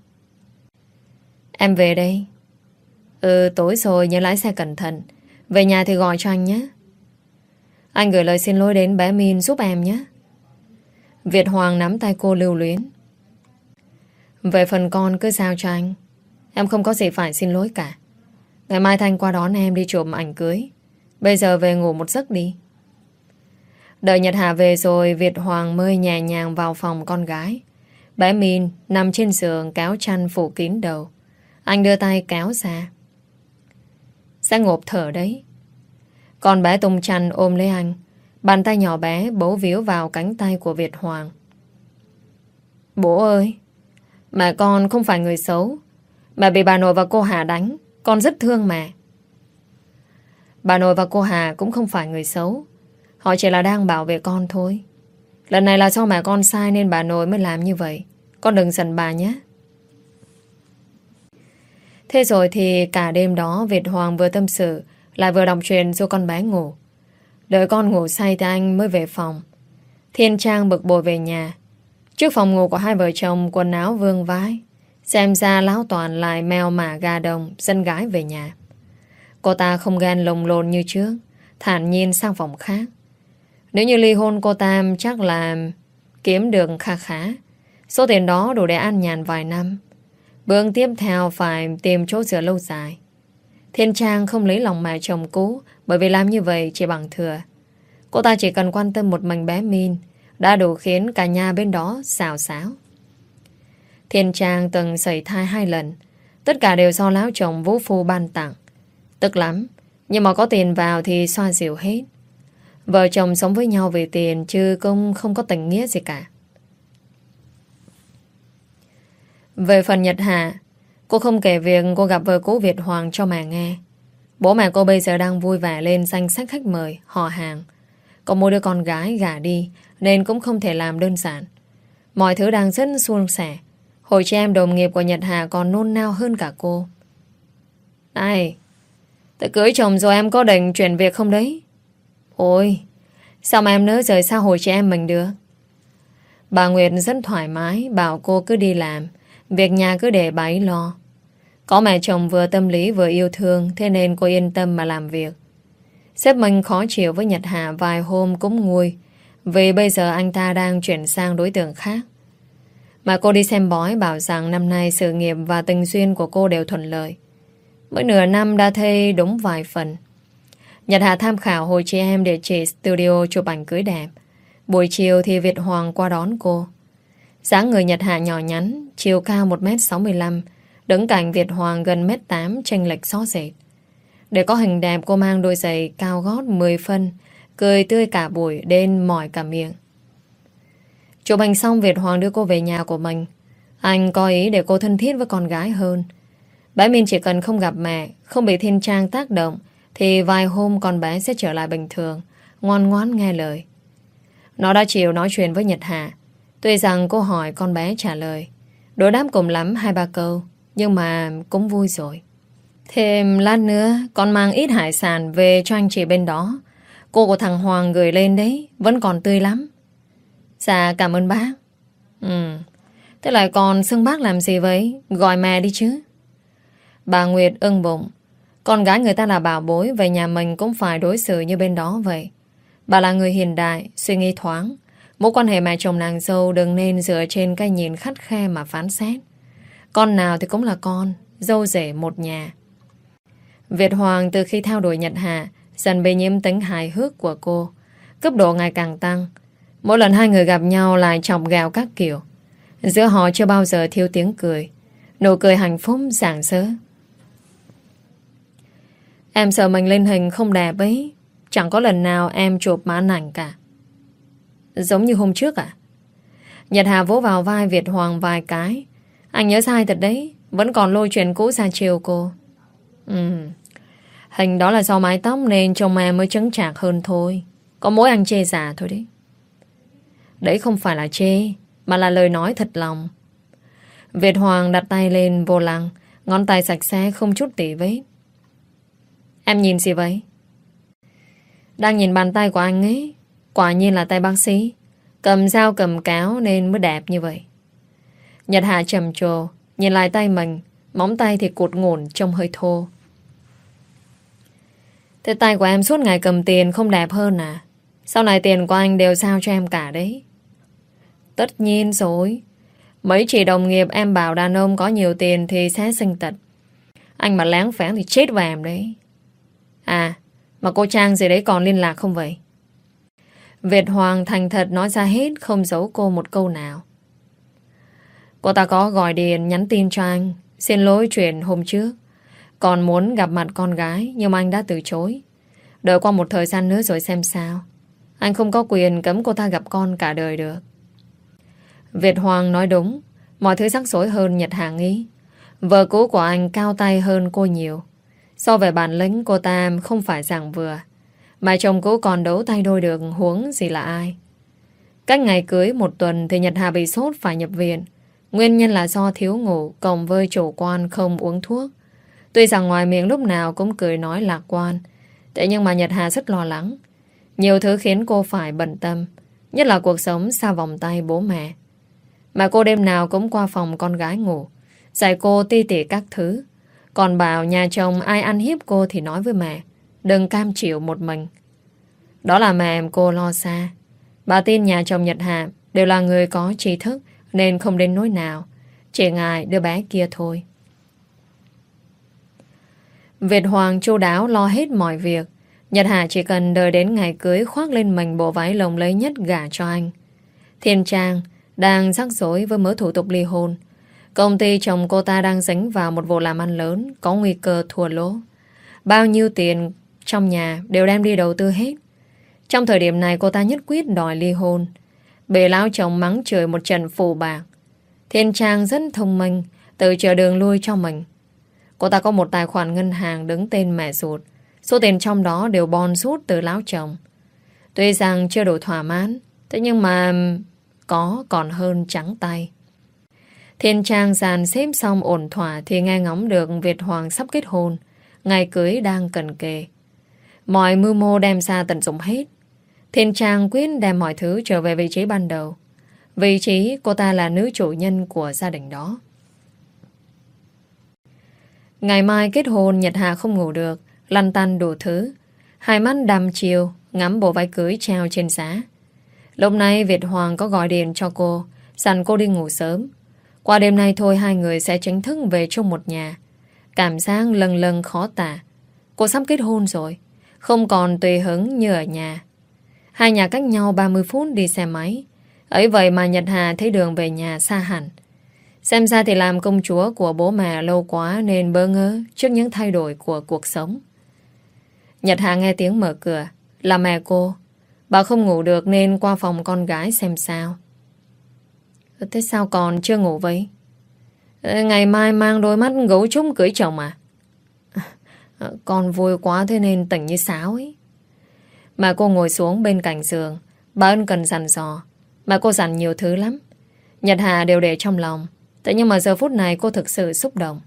Em về đây. Ừ, tối rồi nhớ lái xe cẩn thận. Về nhà thì gọi cho anh nhé. Anh gửi lời xin lỗi đến bé Min giúp em nhé. Việt Hoàng nắm tay cô lưu luyến. Về phần con cứ giao cho anh. Em không có gì phải xin lỗi cả. Ngày mai Thanh qua đón em đi chụp ảnh cưới. Bây giờ về ngủ một giấc đi. Đợi Nhật Hà về rồi, Việt Hoàng mới nhẹ nhàng vào phòng con gái. Bé Min nằm trên giường kéo chăn phủ kín đầu. Anh đưa tay kéo ra. Sẽ ngộp thở đấy. Con bé tung chăn ôm lấy anh. Bàn tay nhỏ bé bấu víu vào cánh tay của Việt Hoàng. Bố ơi, mẹ con không phải người xấu. Mẹ bị bà nội và cô Hà đánh. Con rất thương mẹ. Bà nội và cô Hà cũng không phải người xấu. Họ chỉ là đang bảo vệ con thôi. Lần này là do mẹ con sai nên bà nội mới làm như vậy. Con đừng giận bà nhé. Thế rồi thì cả đêm đó Việt Hoàng vừa tâm sự lại vừa đọc truyện cho con bé ngủ. Đợi con ngủ say thì anh mới về phòng. Thiên Trang bực bội về nhà. Trước phòng ngủ của hai vợ chồng quần áo vương vãi. Xem ra lão Toàn lại mèo mả gà đồng dân gái về nhà. Cô ta không ghen lồng lồn như trước, thản nhiên sang phòng khác. Nếu như ly hôn cô ta chắc là kiếm được khá khá. Số tiền đó đủ để an nhàn vài năm. Bước tiếp theo phải tìm chỗ dựa lâu dài. Thiên Trang không lấy lòng mẹ chồng cũ, bởi vì làm như vậy chỉ bằng thừa. Cô ta chỉ cần quan tâm một mình bé Min đã đủ khiến cả nhà bên đó xào xáo. Thiên Trang từng sẩy thai hai lần. Tất cả đều do lão chồng vũ phu ban tặng. Tức lắm, nhưng mà có tiền vào thì xoa dịu hết. Vợ chồng sống với nhau vì tiền chứ cũng không có tình nghĩa gì cả. Về phần Nhật Hà, cô không kể việc cô gặp vợ cũ Việt Hoàng cho mẹ nghe. Bố mẹ cô bây giờ đang vui vẻ lên danh sách khách mời, họ hàng. Có một đứa con gái gả đi nên cũng không thể làm đơn giản. Mọi thứ đang rất suôn sẻ. Hồi chị em đồng nghiệp của Nhật Hà còn nôn nao hơn cả cô. Này, tới cưới chồng rồi em có định chuyển việc không đấy? Ôi, sao mà em nỡ rời xa hồi chị em mình được? Bà Nguyệt rất thoải mái, bảo cô cứ đi làm, việc nhà cứ để bà ấy lo. Có mẹ chồng vừa tâm lý vừa yêu thương, thế nên cô yên tâm mà làm việc. Sếp mình khó chịu với Nhật Hà vài hôm cũng nguôi, vì bây giờ anh ta đang chuyển sang đối tượng khác. Mà cô đi xem bói bảo rằng năm nay sự nghiệp và tình duyên của cô đều thuận lợi. Mới nửa năm đã thấy đúng vài phần. Nhật Hà tham khảo hồi chị em địa chỉ studio chụp ảnh cưới đẹp. Buổi chiều thì Việt Hoàng qua đón cô. Dáng người Nhật Hà nhỏ nhắn, chiều cao một mét sáu mươi lăm, đứng cạnh Việt Hoàng gần một mét tám, chênh lệch xó rệt. Để có hình đẹp cô mang đôi giày cao gót mười phân, cười tươi cả buổi đến mỏi cả miệng. Chụp ảnh xong Việt Hoàng đưa cô về nhà của mình. Anh có ý để cô thân thiết với con gái hơn. Bé Min chỉ cần không gặp mẹ, không bị Thiên Trang tác động, thì vài hôm con bé sẽ trở lại bình thường, ngoan ngoãn nghe lời. Nó đã chịu nói chuyện với Nhật Hà. Tuy rằng cô hỏi con bé trả lời, đối đáp cùng lắm hai ba câu, nhưng mà cũng vui rồi. Thêm lát nữa con mang ít hải sản về cho anh chị bên đó. Cô của thằng Hoàng gửi lên đấy, vẫn còn tươi lắm. Dạ cảm ơn bác. Ừ, thế lại còn xưng bác làm gì vậy? Gọi mẹ đi chứ. Bà Nguyệt ưng bụng. Con gái người ta là bảo bối, về nhà mình cũng phải đối xử như bên đó vậy. Bà là người hiện đại, suy nghĩ thoáng. Mối quan hệ mẹ chồng nàng dâu đừng nên dựa trên cái nhìn khắt khe mà phán xét. Con nào thì cũng là con, dâu rể một nhà. Việt Hoàng từ khi theo đuổi Nhật Hà dần bị nhiễm tính hài hước của cô. Cấp độ ngày càng tăng. Mỗi lần hai người gặp nhau lại chọc ghẹo các kiểu. Giữa họ chưa bao giờ thiếu tiếng cười. Nụ cười hạnh phúc rạng rỡ. Em sợ mình lên hình không đẹp ấy. Chẳng có lần nào em chụp màn ảnh cả. Giống như hôm trước à? Nhật Hà vỗ vào vai Việt Hoàng vài cái. Anh nhớ sai thật đấy. Vẫn còn lôi chuyện cũ ra chiều cô. Ừ, hình đó là do mái tóc nên trông em mới trắng trạc hơn thôi. Có mỗi anh chê giả thôi đấy. Đấy không phải là chê, mà là lời nói thật lòng. Việt Hoàng đặt tay lên vô lăng, ngón tay sạch sẽ không chút tỉ vết. Em nhìn gì vậy? Đang nhìn bàn tay của anh ấy. Quả nhiên là tay bác sĩ. Cầm dao cầm cáo nên mới đẹp như vậy. Nhật Hà trầm trồ, nhìn lại tay mình. Móng tay thì cụt ngủn trông hơi thô. Thế tay của em suốt ngày cầm tiền không đẹp hơn à? Sau này tiền của anh đều sao cho em cả đấy. Tất nhiên rồi. Mấy chị đồng nghiệp em bảo đàn ông có nhiều tiền thì sẽ sinh tật. Anh mà láng pháng thì chết vào em đấy. À, mà cô Trang gì đấy còn liên lạc không vậy? Việt Hoàng thành thật nói ra hết, không giấu cô một câu nào. Cô ta có gọi điện nhắn tin cho anh, xin lỗi chuyện hôm trước. Còn muốn gặp mặt con gái, nhưng mà anh đã từ chối. Đợi qua một thời gian nữa rồi xem sao. Anh không có quyền cấm cô ta gặp con cả đời được. Việt Hoàng nói đúng. Mọi thứ rắc rối hơn Nhật Hà nghĩ. Vợ cũ của anh cao tay hơn cô nhiều. So về bản lĩnh cô ta không phải dạng vừa. Mà chồng cũ còn đấu tay đôi được, huống gì là ai. Cách ngày cưới một tuần thì Nhật Hà bị sốt phải nhập viện. Nguyên nhân là do thiếu ngủ cộng với chủ quan không uống thuốc. Tuy rằng ngoài miệng lúc nào cũng cười nói lạc quan, thế nhưng mà Nhật Hà rất lo lắng. Nhiều thứ khiến cô phải bận tâm, nhất là cuộc sống xa vòng tay bố mẹ. Mà cô đêm nào cũng qua phòng con gái ngủ, dạy cô ti tỉ các thứ. Còn bảo nhà chồng ai ăn hiếp cô thì nói với mẹ, đừng cam chịu một mình. Đó là mẹ em cô lo xa. Bà tin nhà chồng Nhật Hà đều là người có trí thức nên không đến nỗi nào, chỉ ngại đứa bé kia thôi. Việt Hoàng chu đáo lo hết mọi việc. Nhật Hà chỉ cần đợi đến ngày cưới khoác lên mình bộ váy lồng lấy nhất gả cho anh. Thiên Trang đang rắc rối với mớ thủ tục ly hôn. Công ty chồng cô ta đang dính vào một vụ làm ăn lớn, có nguy cơ thua lỗ. Bao nhiêu tiền trong nhà đều đem đi đầu tư hết. Trong thời điểm này cô ta nhất quyết đòi ly hôn. Bị lão chồng mắng chửi một trận phù bạc. Thiên Trang rất thông minh, tự chờ đường lui cho mình. Cô ta có một tài khoản ngân hàng đứng tên mẹ ruột. Số tiền trong đó đều bon rút từ lão chồng. Tuy rằng chưa đủ thỏa mãn, thế nhưng mà có còn hơn trắng tay. Thiên Trang dàn xếp xong ổn thỏa thì nghe ngóng được Việt Hoàng sắp kết hôn. Ngày cưới đang cận kề. Mọi mưu mô đem ra tận dụng hết. Thiên Trang quyết đem mọi thứ trở về vị trí ban đầu. Vị trí cô ta là nữ chủ nhân của gia đình đó. Ngày mai kết hôn, Nhật Hà không ngủ được, lăn tăn đủ thứ. Hai mắt đăm chiêu ngắm bộ váy cưới treo trên giá. Lúc này Việt Hoàng có gọi điện cho cô, dặn cô đi ngủ sớm. Qua đêm nay thôi hai người sẽ chính thức về chung một nhà. Cảm giác lần lần khó tả. Cô sắp kết hôn rồi, không còn tùy hứng như ở nhà. Hai nhà cách nhau ba mươi phút đi xe máy. Ấy vậy mà Nhật Hà thấy đường về nhà xa hẳn. Xem ra thì làm công chúa của bố mẹ lâu quá nên bơ ngơ trước những thay đổi của cuộc sống. Nhật Hà nghe tiếng mở cửa, là mẹ cô. Bà không ngủ được nên qua phòng con gái xem sao. Thế sao còn chưa ngủ vậy? Ngày mai mang đôi mắt gấu trúc cưới chồng à? Con vui quá thế nên tỉnh như sáo ấy. Mà cô ngồi xuống bên cạnh giường. Bà ân cần dặn dò. Mà cô dặn nhiều thứ lắm. Nhật Hà đều để trong lòng. Thế nhưng mà giờ phút này cô thực sự xúc động.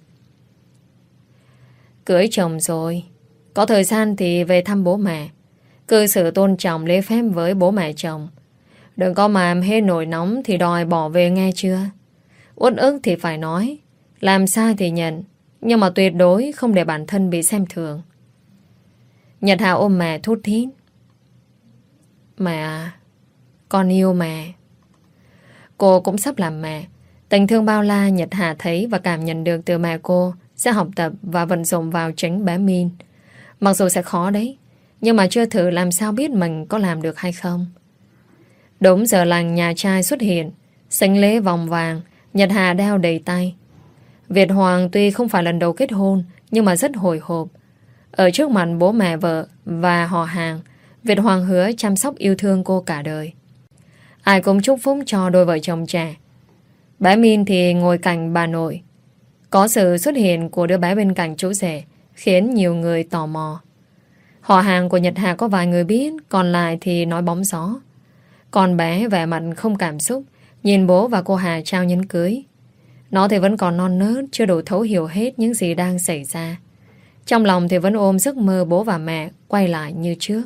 Cưới chồng rồi, có thời gian thì về thăm bố mẹ. Cư xử tôn trọng lễ phép với bố mẹ chồng. Đừng có mà hết nổi nóng thì đòi bỏ về nghe chưa. Uất ức thì phải nói, làm sai thì nhận, nhưng mà tuyệt đối không để bản thân bị xem thường. Nhật Hà ôm mẹ thút thít. Mẹ à, con yêu mẹ. Cô cũng sắp làm mẹ. Tình thương bao la Nhật Hà thấy và cảm nhận được từ mẹ cô sẽ học tập và vận dụng vào chính bé Min. Mặc dù sẽ khó đấy, nhưng mà chưa thử làm sao biết mình có làm được hay không. Đúng giờ lành nhà trai xuất hiện, xính lễ vòng vàng, Nhật Hà đeo đầy tay. Việt Hoàng tuy không phải lần đầu kết hôn, nhưng mà rất hồi hộp. Ở trước mặt bố mẹ vợ và họ hàng, Việt Hoàng hứa chăm sóc yêu thương cô cả đời. Ai cũng chúc phúc cho đôi vợ chồng trẻ. Bé Min thì ngồi cạnh bà nội. Có sự xuất hiện của đứa bé bên cạnh chú rể khiến nhiều người tò mò. Họ hàng của Nhật Hà có vài người biết, còn lại thì nói bóng gió. Con bé vẻ mặt không cảm xúc, nhìn bố và cô Hà trao nhẫn cưới. Nó thì vẫn còn non nớt, chưa đủ thấu hiểu hết những gì đang xảy ra. Trong lòng thì vẫn ôm giấc mơ bố và mẹ quay lại như trước.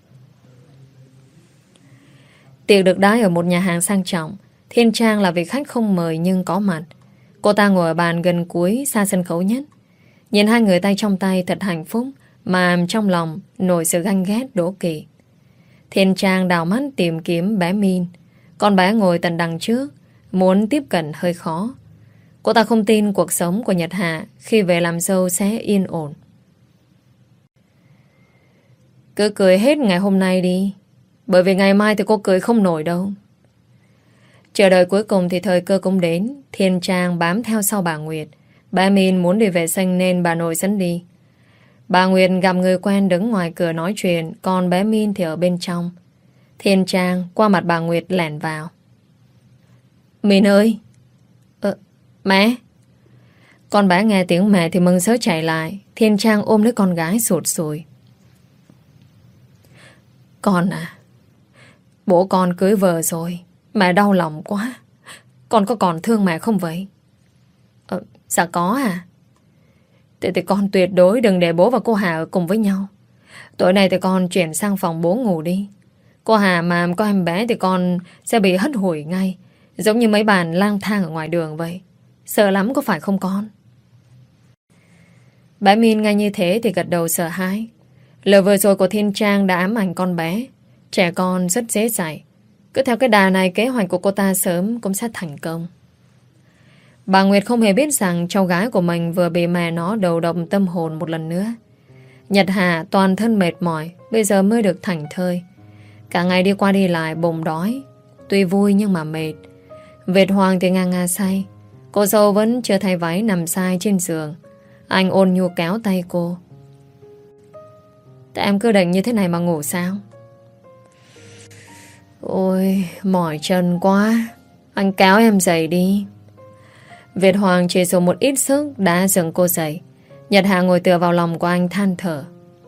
Tiệc được đãi ở một nhà hàng sang trọng. Thiên Trang là vị khách không mời nhưng có mặt. Cô ta ngồi ở bàn gần cuối xa sân khấu nhất. Nhìn hai người tay trong tay thật hạnh phúc, mà trong lòng nổi sự ganh ghét đố kỵ. Thiên Trang đào mắt tìm kiếm bé Min. Con bé ngồi tận đằng trước, muốn tiếp cận hơi khó. Cô ta không tin cuộc sống của Nhật Hà khi về làm dâu sẽ yên ổn. Cứ cười hết ngày hôm nay đi, bởi vì ngày mai thì cô cười không nổi đâu. Chờ đợi cuối cùng thì thời cơ cũng đến. Thiên Trang bám theo sau bà Nguyệt. Bà Min muốn đi vệ sinh nên bà nội dẫn đi. Bà Nguyệt gặp người quen đứng ngoài cửa nói chuyện, còn bé Min thì ở bên trong. Thiên Trang qua mặt bà Nguyệt lẻn vào. Min ơi! Ờ, mẹ! Con bé nghe tiếng mẹ thì mừng rỡ chạy lại. Thiên Trang ôm lấy con gái sụt sùi. Con à, bố con cưới vợ rồi, mẹ đau lòng quá. Con có còn thương mẹ không vậy? Ờ, dạ có à. Thế thì con tuyệt đối đừng để bố và cô Hà ở cùng với nhau. Tối nay thì con chuyển sang phòng bố ngủ đi. Cô Hà mà có em bé thì con sẽ bị hất hủi ngay, giống như mấy bạn lang thang ở ngoài đường vậy. Sợ lắm có phải không con? Bé Min nghe như thế thì gật đầu sợ hãi. Lời vừa rồi của Thiên Trang đã ám ảnh con bé. Trẻ con rất dễ dạy. Cứ theo cái đà này kế hoạch của cô ta sớm cũng sẽ thành công. Bà Nguyệt không hề biết rằng cháu gái của mình vừa bị mẹ nó đầu độc tâm hồn một lần nữa. Nhật Hà toàn thân mệt mỏi, bây giờ mới được thảnh thơi. Cả ngày đi qua đi lại bụng đói, tuy vui nhưng mà mệt. Việt Hoàng thì ngang ngà say. Cô dâu vẫn chưa thay váy nằm sai trên giường. Anh ôn nhu kéo tay cô. Tại em cứ định như thế này mà ngủ sao? Ôi, mỏi chân quá. Anh kéo em dậy đi. Việt Hoàng chỉ dùng một ít sức đã dừng cô dậy. Nhật Hà ngồi tựa vào lòng của anh than thở.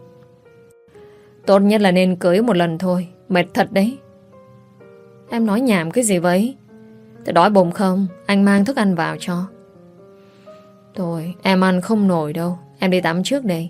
Tốt nhất là nên cưới một lần thôi. Mệt thật đấy. Em nói nhảm cái gì vậy? Tôi đói bụng không? Anh mang thức ăn vào cho. Thôi em ăn không nổi đâu. Em đi tắm trước đây.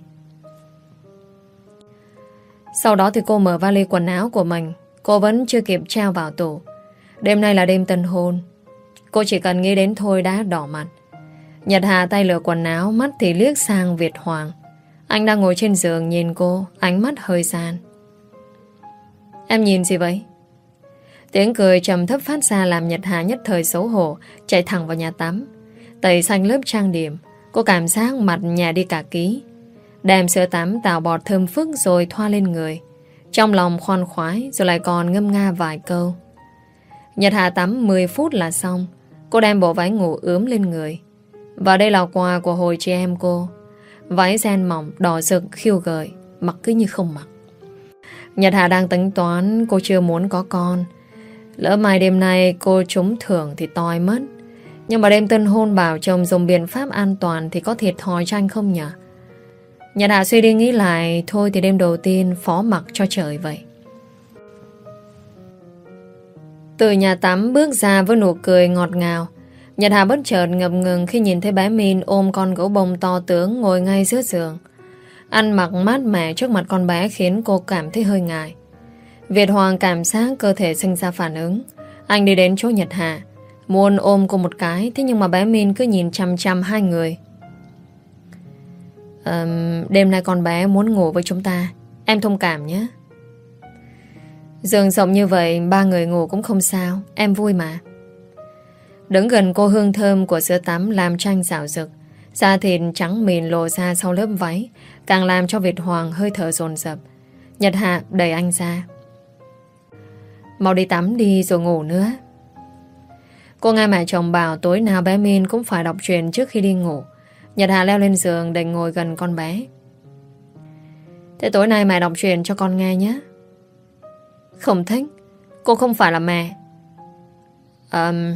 Sau đó thì cô mở vali quần áo của mình. Cô vẫn chưa kịp treo vào tủ. Đêm nay là đêm tân hôn. Cô chỉ cần nghĩ đến thôi đã đỏ mặt. Nhật Hà tay lựa quần áo, mắt thì liếc sang Việt Hoàng. Anh đang ngồi trên giường nhìn cô, ánh mắt hơi gian. Em nhìn gì vậy? Tiếng cười trầm thấp phát ra làm Nhật Hà nhất thời xấu hổ, chạy thẳng vào nhà tắm. Tẩy xanh lớp trang điểm, cô cảm giác mặt nhẹ đi cả ký. Đem sữa tắm tạo bọt thơm phức rồi thoa lên người. Trong lòng khoan khoái, rồi lại còn ngâm nga vài câu. Nhật Hà tắm mười phút là xong. Cô đem bộ váy ngủ ướm lên người. Và đây là quà của hồi chị em cô. Váy ren mỏng, đỏ rực, khiêu gợi, mặc cứ như không mặc. Nhật Hà đang tính toán cô chưa muốn có con. Lỡ mai đêm nay cô trúng thưởng thì toi mất. Nhưng mà đêm tân hôn bảo chồng dùng biện pháp an toàn thì có thiệt thòi cho anh không nhỉ? Nhật Hà suy đi nghĩ lại, thôi thì đêm đầu tiên phó mặc cho trời vậy. Từ nhà tắm bước ra với nụ cười ngọt ngào. Nhật Hà bất chợt ngập ngừng khi nhìn thấy bé Min ôm con gấu bông to tướng ngồi ngay giữa giường. Ăn mặc mát mẻ trước mặt con bé khiến cô cảm thấy hơi ngại. Việt Hoàng cảm giác cơ thể sinh ra phản ứng. Anh đi đến chỗ Nhật Hà, muốn ôm cô một cái. Thế nhưng mà bé Min cứ nhìn chăm chăm hai người. um, Đêm nay con bé muốn ngủ với chúng ta, em thông cảm nhé. Giường rộng như vậy, ba người ngủ cũng không sao, em vui mà. Đứng gần cô, hương thơm của sữa tắm làm tranh xảo rực. Da thịt trắng mịn lộ ra sau lớp váy, càng làm cho Việt Hoàng hơi thở dồn dập. Nhật Hà đẩy anh ra. Mau đi tắm đi rồi ngủ nữa. Cô nghe mẹ chồng bảo tối nào bé Min cũng phải đọc truyện trước khi đi ngủ. Nhật Hà leo lên giường định ngồi gần con bé. Thế tối nay mẹ đọc truyện cho con nghe nhé. Không thích. Cô không phải là mẹ. um,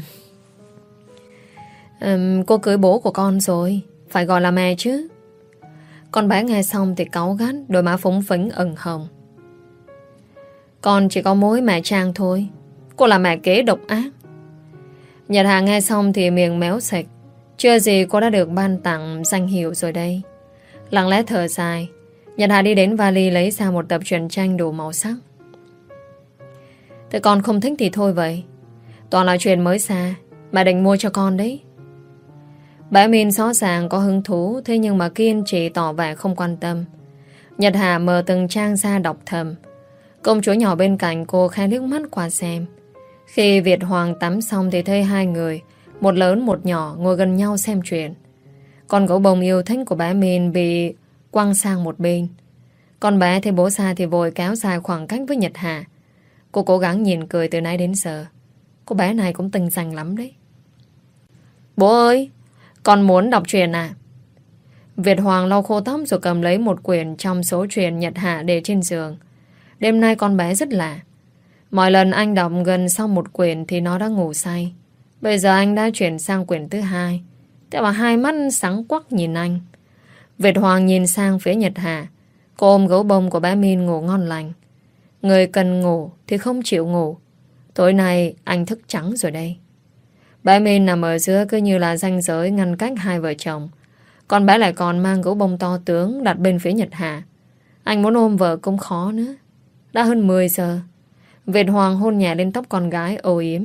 um, Cô cưới bố của con rồi, phải gọi là mẹ chứ. Con bé nghe xong thì cáu gắt, đôi má phúng phính ửng hồng. Con chỉ có mỗi mẹ Trang thôi. Cô là mẹ kế độc ác. Nhật Hà nghe xong thì miệng méo sạch. Chưa gì cô đã được ban tặng danh hiệu rồi đây. Lặng lẽ thở dài, Nhật Hà đi đến vali lấy ra một tập truyện tranh đủ màu sắc. Thế con không thích thì thôi vậy. Toàn là chuyện mới xa, mẹ định mua cho con đấy. Bé Min rõ ràng có hứng thú, thế nhưng mà kiên trì tỏ vẻ không quan tâm. Nhật Hà mở từng trang ra đọc thầm. Công chúa nhỏ bên cạnh cô khẽ liếc mắt qua xem. Khi Việt Hoàng tắm xong thì thấy hai người, một lớn một nhỏ, ngồi gần nhau xem chuyện. Con gấu bông yêu thích của bé Min bị quăng sang một bên. Con bé thấy bố xa thì vội kéo dài khoảng cách với Nhật Hà. Cô cố gắng nhìn cười từ nãy đến giờ. Cô bé này cũng tinh danh lắm đấy. Bố ơi, con muốn đọc truyện à? Việt Hoàng lau khô tóc rồi cầm lấy một quyển trong số truyện Nhật Hà để trên giường. Đêm nay con bé rất lạ. Mọi lần anh đọc gần xong một quyển thì nó đã ngủ say. Bây giờ anh đã chuyển sang quyển thứ hai. Thế mà hai mắt sáng quắc nhìn anh. Việt Hoàng nhìn sang phía Nhật Hà. Cô ôm gấu bông của bé Min ngủ ngon lành. Người cần ngủ thì không chịu ngủ. Tối nay anh thức trắng rồi đây. Bé Min nằm ở giữa cứ như là ranh giới ngăn cách hai vợ chồng. Con bé lại còn mang gấu bông to tướng đặt bên phía Nhật Hà. Anh muốn ôm vợ cũng khó nữa. Đã hơn mười giờ. Việt Hoàng hôn nhẹ lên tóc con gái âu yếm.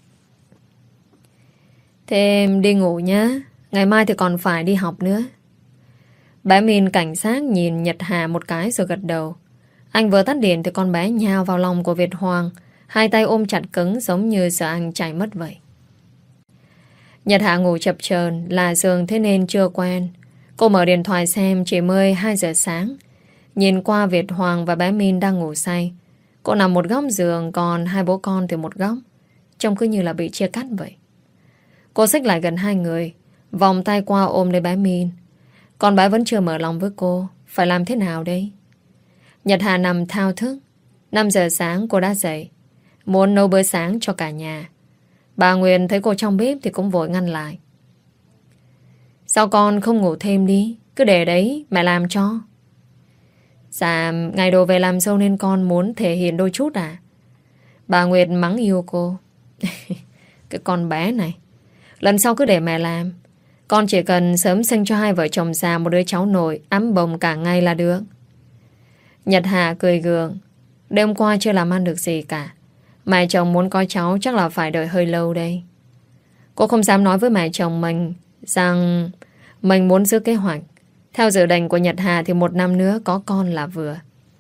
Thế em đi ngủ nhá. Ngày mai thì còn phải đi học nữa. Bé Min cảnh giác nhìn Nhật Hà một cái rồi gật đầu. Anh vừa tắt điện thì con bé nhào vào lòng của Việt Hoàng, hai tay ôm chặt cứng giống như sợ anh chạy mất vậy. Nhật Hà ngủ chập chờn, là giường thế nên chưa quen. Cô mở điện thoại xem chỉ mới hai giờ sáng. Nhìn qua Việt Hoàng và bé Min đang ngủ say. Cô nằm một góc giường, còn hai bố con thì một góc. Trông cứ như là bị chia cắt vậy. Cô xích lại gần hai người, vòng tay qua ôm lấy bé Min. Con bé vẫn chưa mở lòng với cô. Phải làm thế nào đây? Nhật Hà nằm thao thức. Năm giờ sáng cô đã dậy, muốn nấu bữa sáng cho cả nhà. Bà Nguyên thấy cô trong bếp thì cũng vội ngăn lại. Sao con không ngủ thêm đi? Cứ để đấy mẹ làm cho. Dạ, ngày đầu về làm dâu nên con muốn thể hiện đôi chút à? Bà Nguyệt mắng yêu cô. Cái con bé này. Lần sau cứ để mẹ làm. Con chỉ cần sớm sinh cho hai vợ chồng già một đứa cháu nội ấm bồng cả ngày là được. Nhật Hà cười gượng. Đêm qua chưa làm ăn được gì cả. Mẹ chồng muốn có cháu chắc là phải đợi hơi lâu đây. Cô không dám nói với mẹ chồng mình rằng mình muốn giữ kế hoạch. Theo dự định của Nhật Hà thì một năm nữa có con là vừa.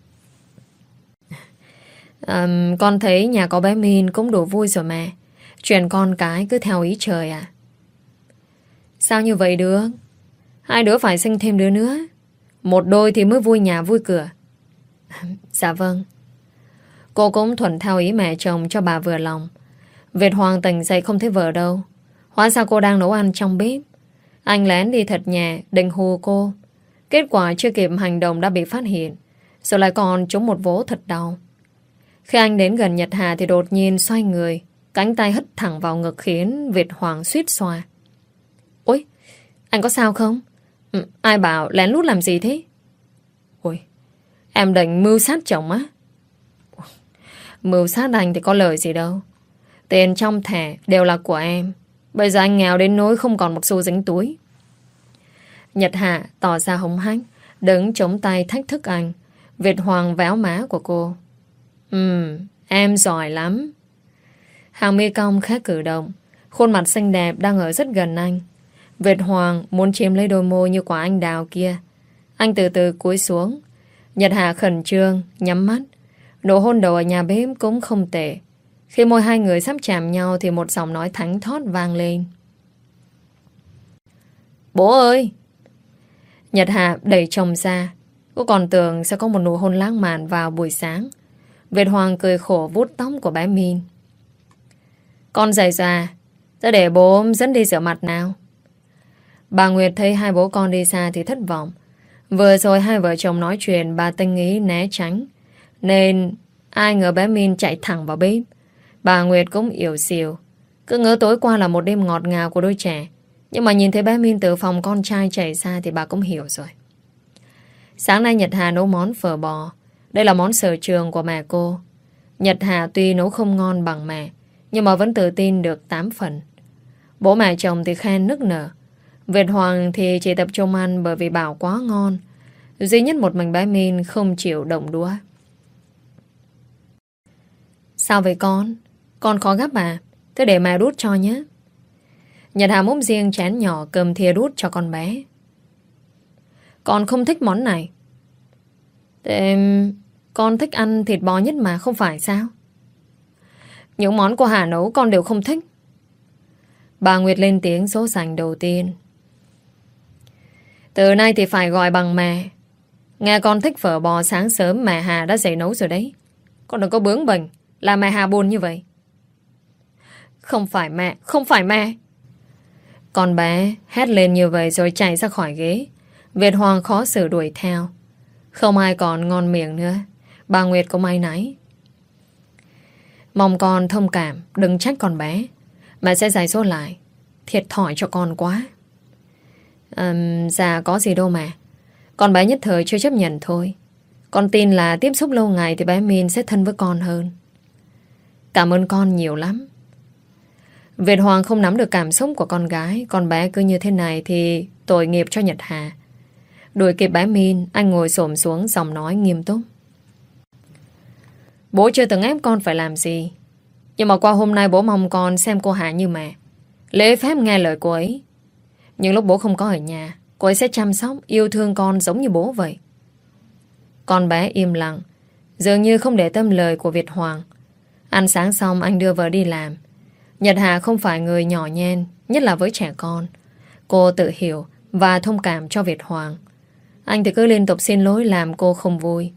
um, Con thấy nhà có bé Min cũng đủ vui rồi mẹ. Chuyện con cái cứ theo ý trời à. Sao như vậy được? Hai đứa phải sinh thêm đứa nữa. Một đôi thì mới vui nhà vui cửa. Dạ vâng. Cô cũng thuận theo ý mẹ chồng cho bà vừa lòng. Việt Hoàng tỉnh dậy không thấy vợ đâu. Hóa ra cô đang nấu ăn trong bếp. Anh lén đi thật nhẹ định hù cô. Kết quả chưa kịp hành động đã bị phát hiện. Rồi lại còn trúng một vố thật đau. Khi anh đến gần Nhật Hà thì đột nhiên xoay người, cánh tay hất thẳng vào ngực khiến Việt Hoàng suýt xoa. Ôi, anh có sao không? Ừ, ai bảo lén lút làm gì thế? Ôi, em định mưu sát chồng á? Mưu sát anh thì có lời gì đâu. Tiền trong thẻ đều là của em. Bây giờ anh nghèo đến nỗi không còn một xu dính túi. Nhật Hạ tỏ ra hống hách, đứng chống tay thách thức anh. Việt Hoàng véo má của cô. Ừ, em giỏi lắm. Hàng mi cong khẽ cử động. Khuôn mặt xinh đẹp đang ở rất gần anh. Việt Hoàng muốn chiếm lấy đôi môi như quả anh đào kia. Anh từ từ cúi xuống. Nhật Hạ khẩn trương, nhắm mắt. Nụ hôn đầu ở nhà bếp cũng không tệ. Khi môi hai người sắp chạm nhau thì một giọng nói thánh thót vang lên. Bố ơi! Nhật Hạ đẩy chồng ra. Cô còn tưởng sẽ có một nụ hôn lãng mạn vào buổi sáng. Việt Hoàng cười khổ vuốt tóc của bé Min. Con dậy ra, ta để bố dẫn đi rửa mặt nào. Bà Nguyệt thấy hai bố con đi xa thì thất vọng. Vừa rồi hai vợ chồng nói chuyện, bà tinh ý né tránh, nên ai ngờ bé Min chạy thẳng vào bếp. Bà Nguyệt cũng yếu xìu, cứ ngỡ tối qua là một đêm ngọt ngào của đôi trẻ. Nhưng mà nhìn thấy bé Min từ phòng con trai chạy ra thì bà cũng hiểu rồi. Sáng nay Nhật Hà nấu món phở bò. Đây là món sở trường của mẹ cô. Nhật Hà tuy nấu không ngon bằng mẹ, nhưng mà vẫn tự tin được tám phần. Bố mẹ chồng thì khen nức nở. Việt Hoàng thì chỉ tập trung ăn bởi vì bảo quá ngon. Duy nhất một mình bé Min không chịu động đũa. Sao vậy con? Con khó gấp à? Thế để mẹ đút cho nhé. Nhật Hà múc riêng chén nhỏ cầm thìa đút cho con bé. Con không thích món này. Thế con thích ăn thịt bò nhất mà, không phải sao? Những món của Hà nấu con đều không thích. Bà Nguyệt lên tiếng dỗ dành đầu tiên. Từ nay thì phải gọi bằng mẹ. Nghe con thích phở bò sáng sớm mẹ Hà đã dậy nấu rồi đấy. Con đừng có bướng bỉnh là mẹ Hà buồn như vậy. Không phải mẹ, không phải mẹ. Con bé hét lên như vậy rồi chạy ra khỏi ghế. Việt Hoàng khó xử đuổi theo. Không ai còn ngon miệng nữa. Bà Nguyệt cũng áy náy. Mong con thông cảm, đừng trách con bé. Mẹ sẽ giải số lại. Thiệt thòi cho con quá. um, Dạ có gì đâu mà. Con bé nhất thời chưa chấp nhận thôi. Con tin là tiếp xúc lâu ngày thì bé Min sẽ thân với con hơn. Cảm ơn con nhiều lắm. Việt Hoàng không nắm được cảm xúc của con gái. Con bé cứ như thế này thì tội nghiệp cho Nhật Hà. Đuổi kịp bé Min, anh ngồi xổm xuống giọng nói nghiêm túc. Bố chưa từng ép con phải làm gì. Nhưng mà qua hôm nay bố mong con xem cô Hà như mẹ. Lễ phép nghe lời cô ấy. Nhưng lúc bố không có ở nhà, cô ấy sẽ chăm sóc, yêu thương con giống như bố vậy. Con bé im lặng, dường như không để tâm lời của Việt Hoàng. Ăn sáng xong anh đưa vợ đi làm. Nhật Hà không phải người nhỏ nhen, nhất là với trẻ con. Cô tự hiểu và thông cảm cho Việt Hoàng. Anh thì cứ liên tục xin lỗi làm cô không vui.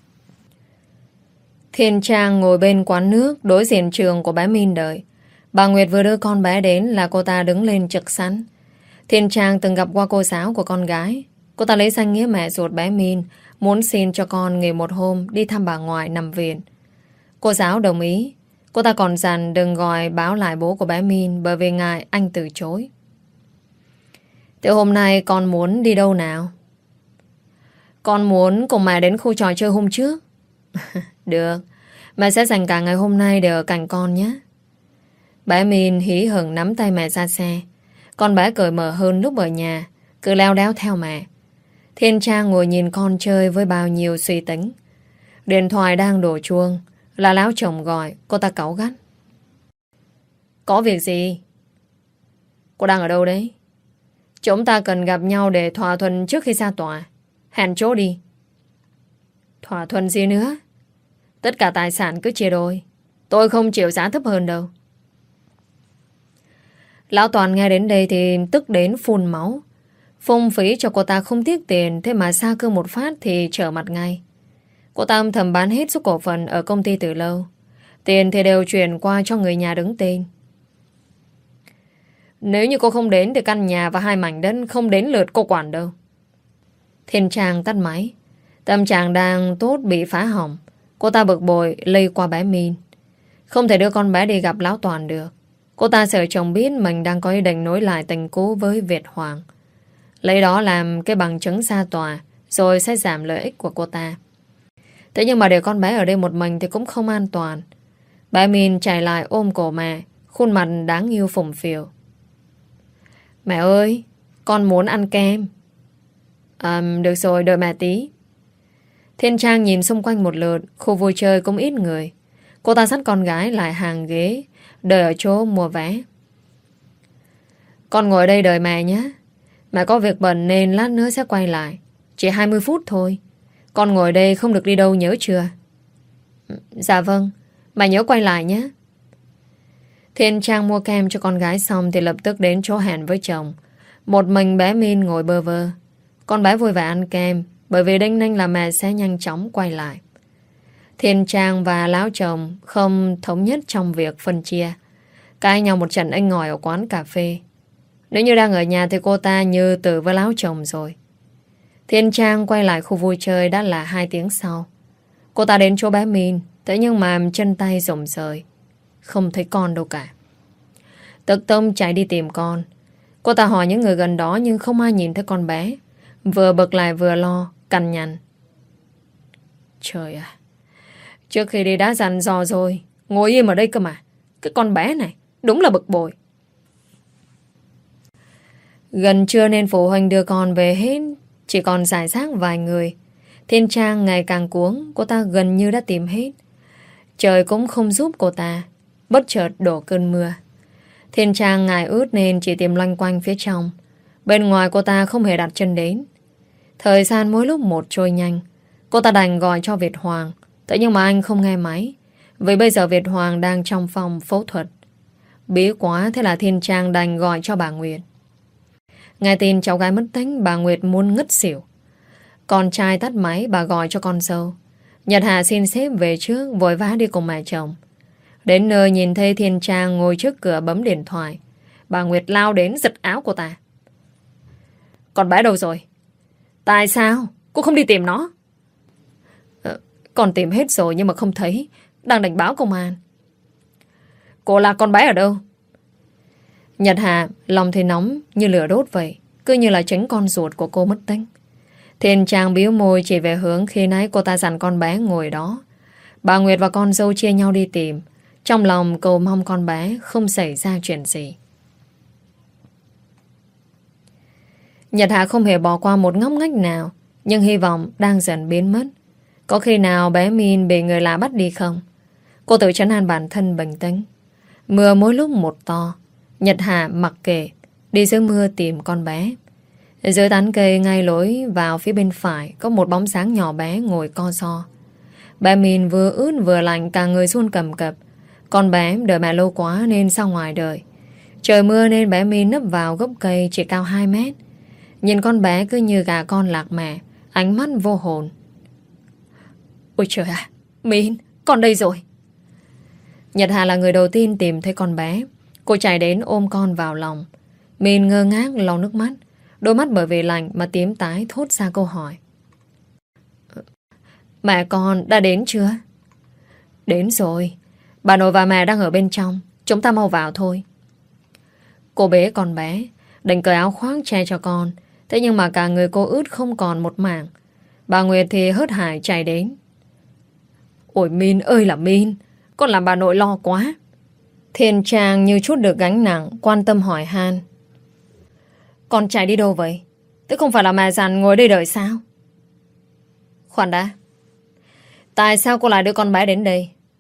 Thiên Trang ngồi bên quán nước đối diện trường của bé Min đợi. Bà Nguyệt vừa đưa con bé đến là cô ta đứng lên trực sẵn. Thiên Trang từng gặp qua cô giáo của con gái. Cô ta lấy danh nghĩa mẹ ruột bé Min, muốn xin cho con nghỉ một hôm đi thăm bà ngoại nằm viện. Cô giáo đồng ý. Cô ta còn dặn đừng gọi báo lại bố của bé Min bởi vì ngại anh từ chối. Thế hôm nay con muốn đi đâu nào? Con muốn cùng mẹ đến khu trò chơi hôm trước. Được, mẹ sẽ dành cả ngày hôm nay để ở cạnh con nhé. Bé Min hí hửng nắm tay mẹ ra xe. Con bé cởi mở hơn lúc ở nhà, cứ leo đéo theo mẹ. Thiên Trang ngồi nhìn con chơi với bao nhiêu suy tính. Điện thoại đang đổ chuông. Là lão chồng gọi. Cô ta cáu gắt. Có việc gì? Cô đang ở đâu đấy? Chúng ta cần gặp nhau để thỏa thuận trước khi ra tòa. Hẹn chỗ đi. Thỏa thuận gì nữa? Tất cả tài sản cứ chia đôi. Tôi không chịu giá thấp hơn đâu. Lão Toàn nghe đến đây thì tức đến phun máu. Phung phí cho cô ta không tiếc tiền. Thế mà xa cơ một phát thì trở mặt ngay. Cô ta âm thầm bán hết số cổ phần ở công ty từ lâu. Tiền thì đều chuyển qua cho người nhà đứng tên. Nếu như cô không đến thì căn nhà và hai mảnh đất không đến lượt cô quản đâu. Thiên Trang tắt máy. Tâm trạng đang tốt bị phá hỏng. Cô ta bực bội lây qua bé Min. Không thể đưa con bé đi gặp Lão Toàn được. Cô ta sợ chồng biết mình đang có ý định nối lại tình cũ với Việt Hoàng. Lấy đó làm cái bằng chứng ra tòa, rồi sẽ giảm lợi ích của cô ta. Thế nhưng mà để con bé ở đây một mình thì cũng không an toàn. Bé Min chạy lại ôm cổ mẹ, khuôn mặt đáng yêu phủng phịu. Mẹ ơi, con muốn ăn kem. À, được rồi, đợi mẹ tí. Thiên Trang nhìn xung quanh một lượt. Khu vui chơi cũng ít người. Cô ta dắt con gái lại hàng ghế, đợi ở chỗ mua vé. Con ngồi ở đây đợi mẹ nhé. Mẹ có việc bận nên lát nữa sẽ quay lại. Chỉ hai mươi phút thôi. Con ngồi đây không được đi đâu nhớ chưa? Dạ vâng. Mẹ nhớ quay lại nhé. Thiên Trang mua kem cho con gái xong thì lập tức đến chỗ hẹn với chồng. Một mình bé Min ngồi bơ vơ. Con bé vui vẻ ăn kem, bởi vì đinh ninh là mẹ sẽ nhanh chóng quay lại. Thiên Trang và lão chồng không thống nhất trong việc phân chia. Cãi nhau một trận anh ngồi ở quán cà phê. Nếu như đang ở nhà thì cô ta như từ với lão chồng rồi. Thiên Trang quay lại khu vui chơi đã là hai tiếng sau. Cô ta đến chỗ bé Min, thế nhưng mà chân tay rụng rời. Không thấy con đâu cả. Tức tông chạy đi tìm con. Cô ta hỏi những người gần đó nhưng không ai nhìn thấy con bé. Vừa bực lại vừa lo, cằn nhằn. Trời ạ, trước khi đi đã dặn dò rồi, ngồi im ở đây cơ mà. Cái con bé này đúng là bực bội. Gần trưa nên phụ huynh đưa con về hết. Chỉ còn rải rác vài người. Thiên Trang ngày càng cuống. Cô ta gần như đã tìm hết. Trời cũng không giúp cô ta. Bất chợt đổ cơn mưa. Thiên Trang ngại ướt nên chỉ tìm loanh quanh phía trong. Bên ngoài cô ta không hề đặt chân đến. Thời gian mỗi lúc một trôi nhanh. Cô ta đành gọi cho Việt Hoàng. Thế nhưng mà anh không nghe máy. Vì bây giờ Việt Hoàng đang trong phòng phẫu thuật. Bí quá, thế là Thiên Trang đành gọi cho bà Nguyệt. Nghe tin cháu gái mất tích, bà Nguyệt muốn ngất xỉu. Con trai tắt máy, bà gọi cho con dâu. Nhật Hà xin sếp về trước, vội vã đi cùng mẹ chồng. Đến nơi nhìn thấy Thiên Trang ngồi trước cửa bấm điện thoại. Bà Nguyệt lao đến giật áo cô ta. Con bé đâu rồi? Tại sao? Cô không đi tìm nó? Ờ, con tìm hết rồi nhưng mà không thấy. Đang đánh báo công an. Cô là con bé ở đâu? Nhật Hà lòng thì nóng như lửa đốt vậy. Cứ như là chính con ruột của cô mất tích. Thiên Trang bĩu môi chỉ về hướng khi nãy cô ta dặn con bé ngồi đó. Bà Nguyệt và con dâu chia nhau đi tìm. Trong lòng cầu mong con bé không xảy ra chuyện gì. Nhật Hà không hề bỏ qua một ngóc ngách nào. Nhưng hy vọng đang dần biến mất. Có khi nào bé Min bị người lạ bắt đi không? Cô tự trấn an bản thân bình tĩnh. Mưa mỗi lúc một to. Nhật Hà mặc kệ đi dưới mưa tìm con bé. Dưới tán cây ngay lối vào phía bên phải có một bóng sáng nhỏ bé ngồi co ro. Bé Min vừa ướt vừa lạnh, cả người run cầm cập. Con bé đợi mẹ lâu quá nên ra ngoài đợi. Trời mưa nên bé Min nấp vào gốc cây chỉ cao hai mét. Nhìn con bé cứ như gà con lạc mẹ, ánh mắt vô hồn. Ôi trời ạ, Min, con đây rồi. Nhật Hà là người đầu tiên tìm thấy con bé. Cô chạy đến ôm con vào lòng. Min ngơ ngác lau nước mắt. Đôi mắt bởi vì lạnh mà tím tái thốt ra câu hỏi. Mẹ con đã đến chưa? Đến rồi. Bà nội và mẹ đang ở bên trong. Chúng ta mau vào thôi. Cô bế con bé, định cởi áo khoác che cho con. Thế nhưng mà cả người cô ướt không còn một mảng. Bà Nguyệt thì hớt hải chạy đến. Ôi Min ơi là Min, con làm bà nội lo quá. Thiên Trang như chút được gánh nặng, quan tâm hỏi han. Con chạy đi đâu vậy? Thế không phải là mẹ dặn ngồi đây đợi sao? Khoan đã. Tại sao cô lại đưa con bé đến đây?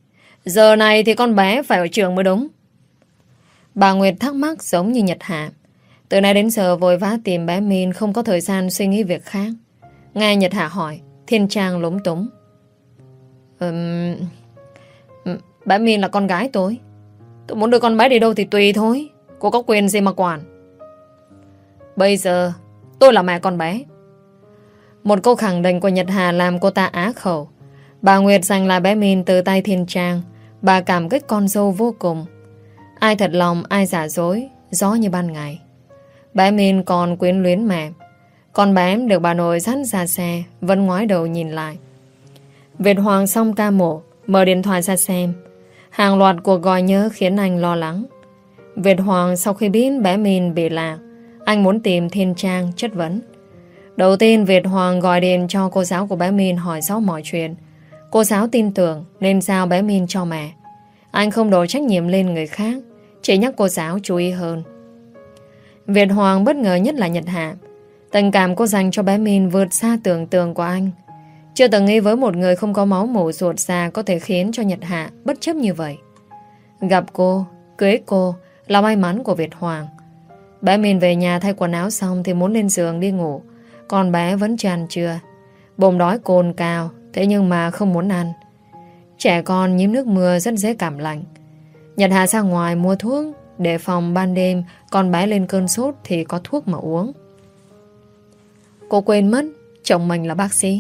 Giờ này thì con bé phải ở trường mới đúng. Bà Nguyệt thắc mắc giống như Nhật Hạ. Từ nay đến giờ vội vã tìm bé Min, không có thời gian suy nghĩ việc khác. Nghe Nhật Hạ hỏi, Thiên Trang lúng túng. Ừm... Bé Min là con gái tôi. Tôi muốn đưa con bé đi đâu thì tùy thôi. Cô có quyền gì mà quản. Bây giờ tôi là mẹ con bé. Một câu khẳng định của Nhật Hà làm cô ta á khẩu. Bà Nguyệt giành lại bé Min từ tay Thiên Trang. Bà cảm kích con dâu vô cùng. Ai thật lòng ai giả dối, rõ như ban ngày. Bé Min còn quyến luyến mẹ. Con bé được bà nội dắt ra xe, vẫn ngoái đầu nhìn lại. Việt Hoàng xong ca mổ, mở điện thoại ra xem. Hàng loạt cuộc gọi nhớ khiến anh lo lắng. Việt Hoàng sau khi biết bé Min bị lạc, anh muốn tìm Thiên Trang chất vấn. Đầu tiên Việt Hoàng gọi điện cho cô giáo của bé Min hỏi rõ mọi chuyện. Cô giáo tin tưởng nên giao bé Min cho mẹ. Anh không đổ trách nhiệm lên người khác, chỉ nhắc cô giáo chú ý hơn. Việt Hoàng bất ngờ nhất là Nhật Hạ. Tình cảm cô dành cho bé Min vượt xa tưởng tượng của anh. Chưa từng nghĩ với một người không có máu mủ ruột già có thể khiến cho Nhật Hạ bất chấp như vậy. Gặp cô, cưới cô là may mắn của Việt Hoàng. Bé Min về nhà thay quần áo xong thì muốn lên giường đi ngủ. Còn bé vẫn chưa ăn trưa. Bụng đói cồn cào, thế nhưng mà không muốn ăn. Trẻ con nhiễm nước mưa rất dễ cảm lạnh. Nhật Hạ ra ngoài mua thuốc để phòng ban đêm con bé lên cơn sốt thì có thuốc mà uống. Cô quên mất chồng mình là bác sĩ.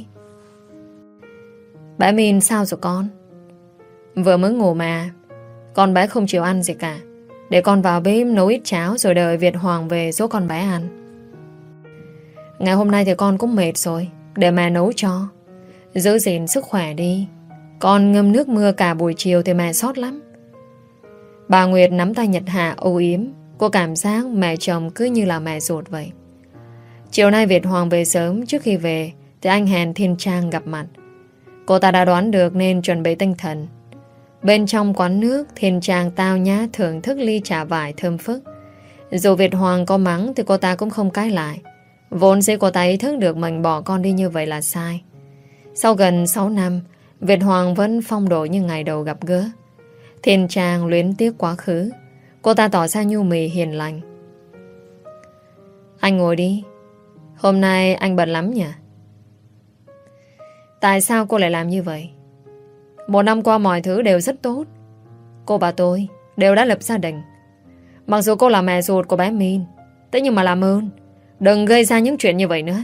Bé Min sao rồi con? Vừa mới ngủ mà. Con bé không chịu ăn gì cả. Để con vào bếp nấu ít cháo rồi đợi Việt Hoàng về dỗ con bé ăn. Ngày hôm nay thì con cũng mệt rồi, để mẹ nấu cho. Giữ gìn sức khỏe đi. Con ngâm nước mưa cả buổi chiều thì mẹ sót lắm. Bà Nguyệt nắm tay Nhật Hạ âu yếm. Cô cảm giác mẹ chồng cứ như là mẹ ruột vậy. Chiều nay Việt Hoàng về sớm. Trước khi về thì anh hẹn Thiên Trang gặp mặt. Cô ta đã đoán được nên chuẩn bị tinh thần. Bên trong quán nước, Thiên Trang tao nhã thưởng thức ly trà vải thơm phức. Dù Việt Hoàng có mắng thì cô ta cũng không cãi lại. Vốn dĩ cô ta ý thức được mình bỏ con đi như vậy là sai. Sau gần sáu năm, Việt Hoàng vẫn phong độ như ngày đầu gặp gỡ. Thiên Trang luyến tiếc quá khứ. Cô ta tỏ ra nhu mì hiền lành. Anh ngồi đi. Hôm nay anh bận lắm nhỉ? Tại sao cô lại làm như vậy? Một năm qua mọi thứ đều rất tốt. Cô và tôi đều đã lập gia đình. Mặc dù cô là mẹ ruột của bé Min, thế nhưng mà làm ơn đừng gây ra những chuyện như vậy nữa.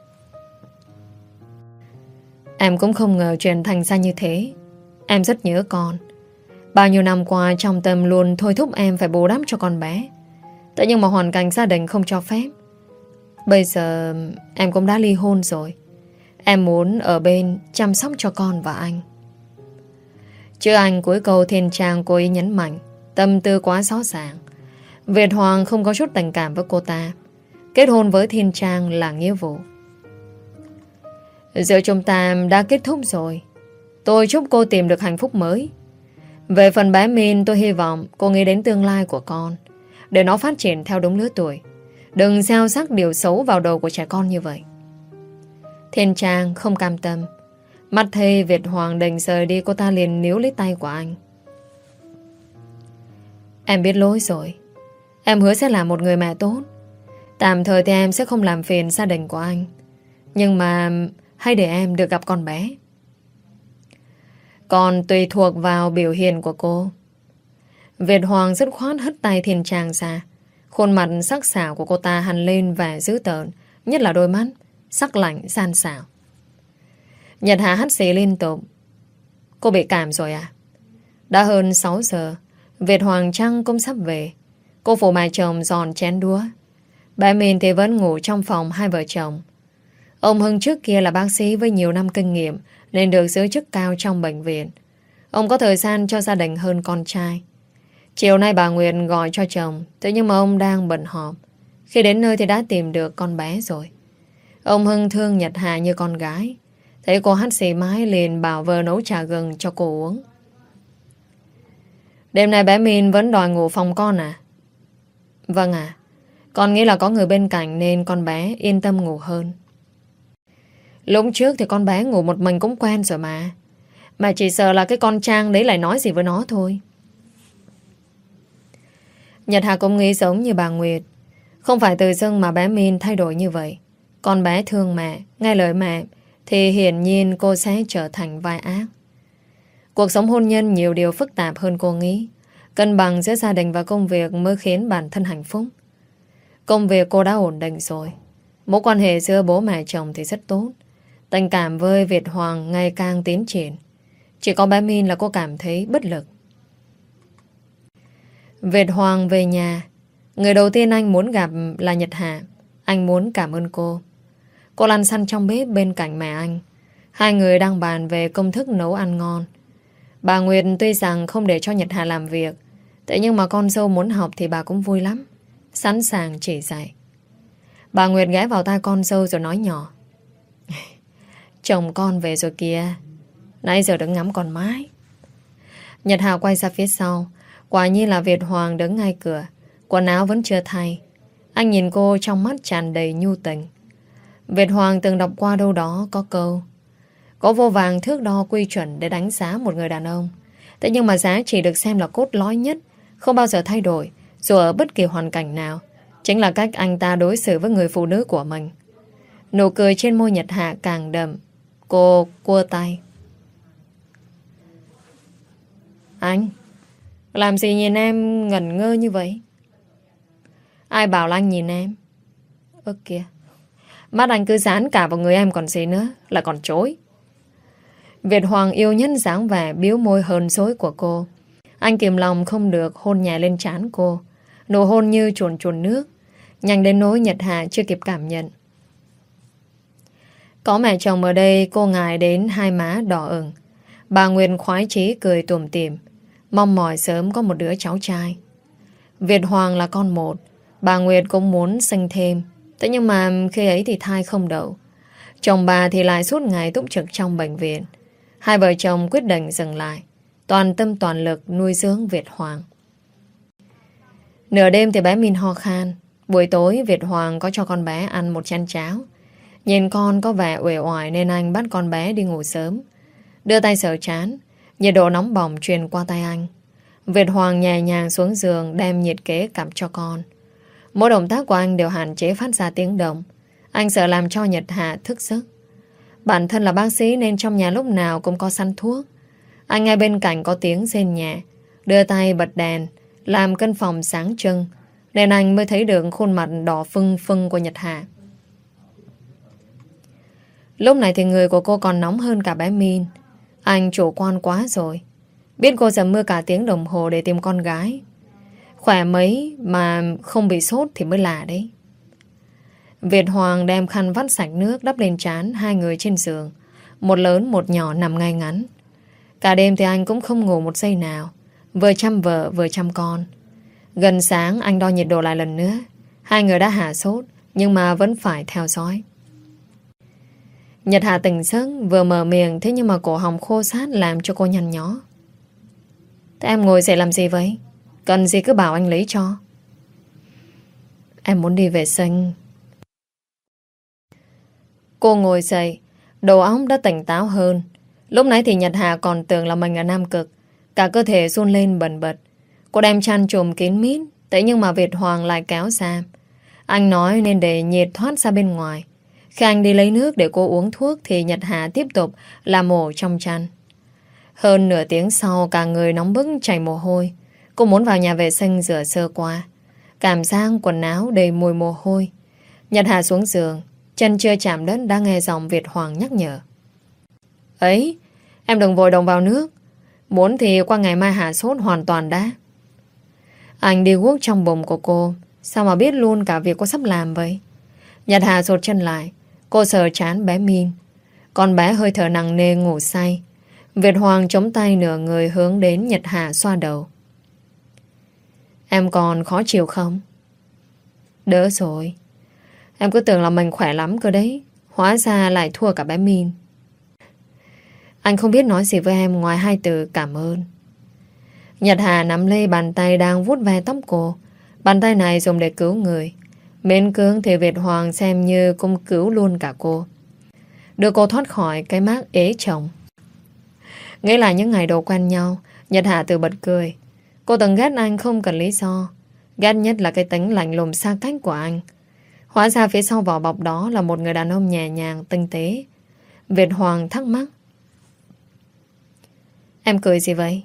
Em cũng không ngờ chuyện thành ra như thế. Em rất nhớ con. Bao nhiêu năm qua trong tâm luôn thôi thúc em phải bù đắp cho con bé. Thế nhưng mà hoàn cảnh gia đình không cho phép. Bây giờ em cũng đã ly hôn rồi. Em muốn ở bên chăm sóc cho con và anh. Chứ anh cuối câu Thiên Trang cố ý nhấn mạnh. Tâm tư quá rõ ràng. Việt Hoàng không có chút tình cảm với cô ta. Kết hôn với Thiên Trang là nghĩa vụ. Giữa chúng ta đã kết thúc rồi. Tôi chúc cô tìm được hạnh phúc mới. Về phần bé Min, tôi hy vọng cô nghĩ đến tương lai của con, để nó phát triển theo đúng lứa tuổi. Đừng gieo rắc điều xấu vào đầu của trẻ con như vậy. Thiên Trang không cam tâm. Mắt thấy Việt Hoàng định rời đi, cô ta liền níu lấy tay của anh. Em biết lỗi rồi. Em hứa sẽ là một người mẹ tốt. Tạm thời thì em sẽ không làm phiền gia đình của anh. Nhưng mà hãy để em được gặp con bé. Còn tùy thuộc vào biểu hiện của cô. Việt Hoàng dứt khoát hất tay Thiên Trang ra. Khuôn mặt sắc sảo của cô ta hằn lên vẻ dữ tợn, nhất là đôi mắt sắc lạnh gian xảo. Nhật Hạ hắt xì liên tục. Cô bị cảm rồi à? Đã hơn sáu giờ. Việt Hoàng Trăng cũng sắp về. Cô phụ mẹ chồng dọn chén đũa. Bé Min thì vẫn ngủ trong phòng hai vợ chồng. Ông Hưng trước kia là bác sĩ với nhiều năm kinh nghiệm nên được giữ chức cao trong bệnh viện. Ông có thời gian cho gia đình hơn con trai. Chiều nay bà Nguyệt gọi cho chồng, thế nhưng mà ông đang bận họp. Khi đến nơi thì đã tìm được con bé rồi. Ông Hưng thương Nhật Hạ như con gái. Thấy cô hắt xì mái liền bảo vợ nấu trà gừng cho cô uống. Đêm nay bé Min vẫn đòi ngủ phòng con à? Vâng ạ. Con nghĩ là có người bên cạnh nên con bé yên tâm ngủ hơn. Lúc trước thì con bé ngủ một mình cũng quen rồi mà. Mà chỉ sợ là cái con Trang đấy lại nói gì với nó thôi. Nhật Hà cũng nghĩ giống như bà Nguyệt. Không phải tự dưng mà bé Min thay đổi như vậy. Con bé thương mẹ, nghe lời mẹ, thì hiển nhiên cô sẽ trở thành vai ác. Cuộc sống hôn nhân nhiều điều phức tạp hơn cô nghĩ. Cân bằng giữa gia đình và công việc mới khiến bản thân hạnh phúc. Công việc cô đã ổn định rồi. Mối quan hệ giữa bố mẹ chồng thì rất tốt. Tình cảm với Việt Hoàng ngày càng tiến triển. Chỉ có bé Min là cô cảm thấy bất lực. Việt Hoàng về nhà. Người đầu tiên anh muốn gặp là Nhật Hà. Anh muốn cảm ơn cô. Cô lăn xăn trong bếp bên cạnh mẹ anh. Hai người đang bàn về công thức nấu ăn ngon. Bà Nguyệt tuy rằng không để cho Nhật Hà làm việc, thế nhưng mà con dâu muốn học thì bà cũng vui lắm, sẵn sàng chỉ dạy. Bà Nguyệt ghé vào tai con dâu rồi nói nhỏ: chồng con về rồi kìa, nãy giờ đứng ngắm con mái. Nhật Hà quay ra phía sau. Quả nhiên là Việt Hoàng đứng ngay cửa, quần áo vẫn chưa thay. Anh nhìn cô trong mắt tràn đầy nhu tình. Việt Hoàng từng đọc qua đâu đó có câu: có vô vàng thước đo quy chuẩn để đánh giá một người đàn ông. Thế nhưng mà giá chỉ được xem là cốt lõi nhất, không bao giờ thay đổi, dù ở bất kỳ hoàn cảnh nào, chính là cách anh ta đối xử với người phụ nữ của mình. Nụ cười trên môi Nhật Hạ càng đậm. Cô cua tay: anh, làm gì nhìn em ngẩn ngơ như vậy? Ai bảo là anh nhìn em? Ơ kìa, mắt anh cứ dán cả vào người em còn gì nữa, là còn chối. Việt Hoàng yêu nhất dáng vẻ biếu môi hờn dỗi của cô. Anh kìm lòng không được hôn nhẹ lên trán cô. Nụ hôn như chuồn chuồn nước, nhanh đến nỗi Nhật Hà chưa kịp cảm nhận. Có mẹ chồng ở đây, cô ngại đến hai má đỏ ửng. Bà Nguyệt khoái chí cười tủm tỉm, mong mỏi sớm có một đứa cháu trai. Việt Hoàng là con một, bà Nguyệt cũng muốn sinh thêm. Thế nhưng mà khi ấy thì thai không đậu. Chồng bà thì lại suốt ngày túc trực trong bệnh viện. Hai vợ chồng quyết định dừng lại, toàn tâm toàn lực nuôi dưỡng Việt Hoàng. Nửa đêm thì bé Min ho khan. Buổi tối Việt Hoàng có cho con bé ăn một chén cháo. Nhìn con có vẻ uể oải nên anh bắt con bé đi ngủ sớm. Đưa tay sờ trán, nhiệt độ nóng bỏng truyền qua tay anh. Việt Hoàng nhẹ nhàng xuống giường đem nhiệt kế cặp cho con. Mỗi động tác của anh đều hạn chế phát ra tiếng động. Anh sợ làm cho Nhật Hạ thức giấc. Bản thân là bác sĩ nên trong nhà lúc nào cũng có sẵn thuốc. Anh ngay bên cạnh có tiếng rên nhẹ, đưa tay bật đèn, làm căn phòng sáng trưng, nên anh mới thấy được khuôn mặt đỏ phưng phưng của Nhật Hạ. Lúc này thì người của cô còn nóng hơn cả bé Min. Anh chủ quan quá rồi. Biết cô dầm mưa cả tiếng đồng hồ để tìm con gái. Khỏe mấy mà không bị sốt thì mới lạ đấy. Việt Hoàng đem khăn vắt sạch nước đắp lên trán hai người trên giường. Một lớn một nhỏ nằm ngay ngắn. Cả đêm thì anh cũng không ngủ một giây nào. Vừa chăm vợ vừa chăm con. Gần sáng anh đo nhiệt độ lại lần nữa. Hai người đã hạ sốt, nhưng mà vẫn phải theo dõi. Nhật Hà tỉnh giấc, vừa mở miệng, thế nhưng mà cổ họng khô sát làm cho cô nhăn nhó. Thế em ngồi dậy làm gì vậy? Cần gì cứ bảo anh lấy cho. Em muốn đi vệ sinh. Cô ngồi dậy, đầu óc đã tỉnh táo hơn. Lúc nãy thì Nhật Hà còn tưởng là mình ở Nam Cực. Cả cơ thể run lên bần bật. Cô đem chăn trùm kín mít. Thế nhưng mà Việt Hoàng lại kéo ra. Anh nói nên để nhiệt thoát ra bên ngoài. Khi anh đi lấy nước để cô uống thuốc thì Nhật Hà tiếp tục làm mổ trong chăn. Hơn nửa tiếng sau cả người nóng bức chảy mồ hôi. Cô muốn vào nhà vệ sinh rửa sơ qua. Cảm giác quần áo đầy mùi mồ hôi. Nhật Hà xuống giường, chân chưa chạm đất đã nghe giọng Việt Hoàng nhắc nhở. Ấy, em đừng vội động vào nước. Muốn thì qua ngày mai hạ sốt hoàn toàn đã. Anh đi guốc trong bụng của cô. Sao mà biết luôn cả việc cô sắp làm vậy? Nhật Hà rụt chân lại. Cô sờ trán bé Min. Con bé hơi thở nặng nề ngủ say. Việt Hoàng chống tay nửa người hướng đến Nhật Hà xoa đầu. Em còn khó chịu không? Đỡ rồi. Em cứ tưởng là mình khỏe lắm cơ đấy. Hóa ra lại thua cả bé Min. Anh không biết nói gì với em ngoài hai từ cảm ơn. Nhật Hà nắm lấy bàn tay đang vuốt ve tóc cô. Bàn tay này dùng để cứu người. Mến cưỡng thì Việt Hoàng xem như cũng cứu luôn cả cô. Đưa cô thoát khỏi cái mác ế chồng. Nghĩ lại những ngày đầu quen nhau, Nhật Hạ tự bật cười. Cô từng ghét anh không cần lý do. Ghét nhất là cái tính lạnh lùng xa cách của anh. Hóa ra phía sau vỏ bọc đó là một người đàn ông nhẹ nhàng, tinh tế. Việt Hoàng thắc mắc. Em cười gì vậy?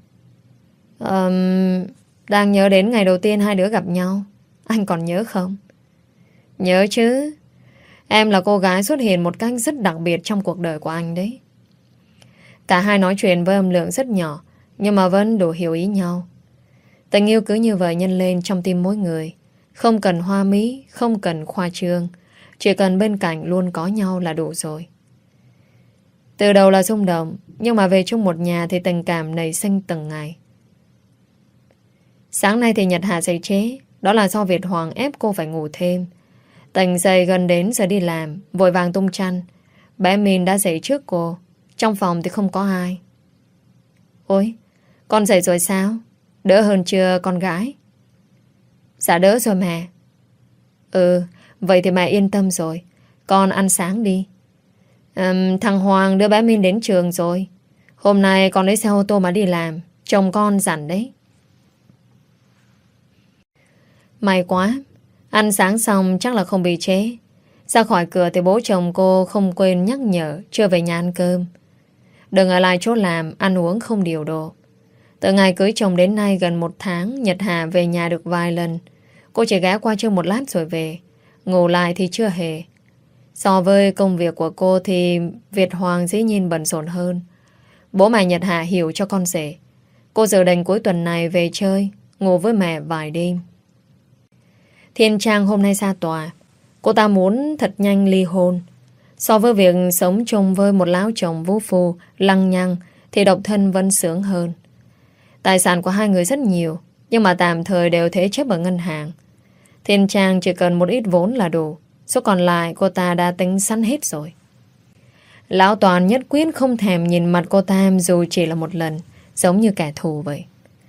Um, đang nhớ đến ngày đầu tiên hai đứa gặp nhau. Anh còn nhớ không? Nhớ chứ. Em là cô gái xuất hiện một cách rất đặc biệt trong cuộc đời của anh đấy. Cả hai nói chuyện với âm lượng rất nhỏ, nhưng mà vẫn đủ hiểu ý nhau. Tình yêu cứ như vậy nhân lên trong tim mỗi người. Không cần hoa mỹ, không cần khoa trương, chỉ cần bên cạnh luôn có nhau là đủ rồi. Từ đầu là xung động, nhưng mà về chung một nhà thì tình cảm nảy sinh từng ngày. Sáng nay thì Nhật Hạ dậy trễ, đó là do Việt Hoàng ép cô phải ngủ thêm. Tỉnh dậy gần đến giờ đi làm, vội vàng tung chăn. Bé Min đã dậy trước cô. Trong phòng thì không có ai. Ôi, con dậy rồi sao? Đỡ hơn chưa con gái? Dạ đỡ rồi mẹ. Ừ, vậy thì mẹ yên tâm rồi. Con ăn sáng đi. um, Thằng Hoàng đưa bé Min đến trường rồi. Hôm nay con lấy xe ô tô mà đi làm. Chồng con dặn đấy. May quá. Ăn sáng xong chắc là không bị trễ. Ra khỏi cửa thì bố chồng cô không quên nhắc nhở chưa về nhà ăn cơm. Đừng ở lại chỗ làm, ăn uống không điều độ. Từ ngày cưới chồng đến nay gần một tháng, Nhật Hà về nhà được vài lần. Cô chỉ ghé qua chơi một lát rồi về. Ngủ lại thì chưa hề. So với công việc của cô thì Việt Hoàng dĩ nhiên bận rộn hơn. Bố mẹ Nhật Hà hiểu cho con rể. Cô dự định cuối tuần này về chơi, ngủ với mẹ vài đêm. Thiên Trang hôm nay ra tòa. Cô ta muốn thật nhanh ly hôn. So với việc sống chung với một lão chồng vũ phu, lăng nhăng, thì độc thân vẫn sướng hơn. Tài sản của hai người rất nhiều, nhưng mà tạm thời đều thế chấp ở ngân hàng. Thiên Trang chỉ cần một ít vốn là đủ. Số còn lại cô ta đã tính sẵn hết rồi. Lão Toàn nhất quyết không thèm nhìn mặt cô ta dù chỉ là một lần, giống như kẻ thù vậy.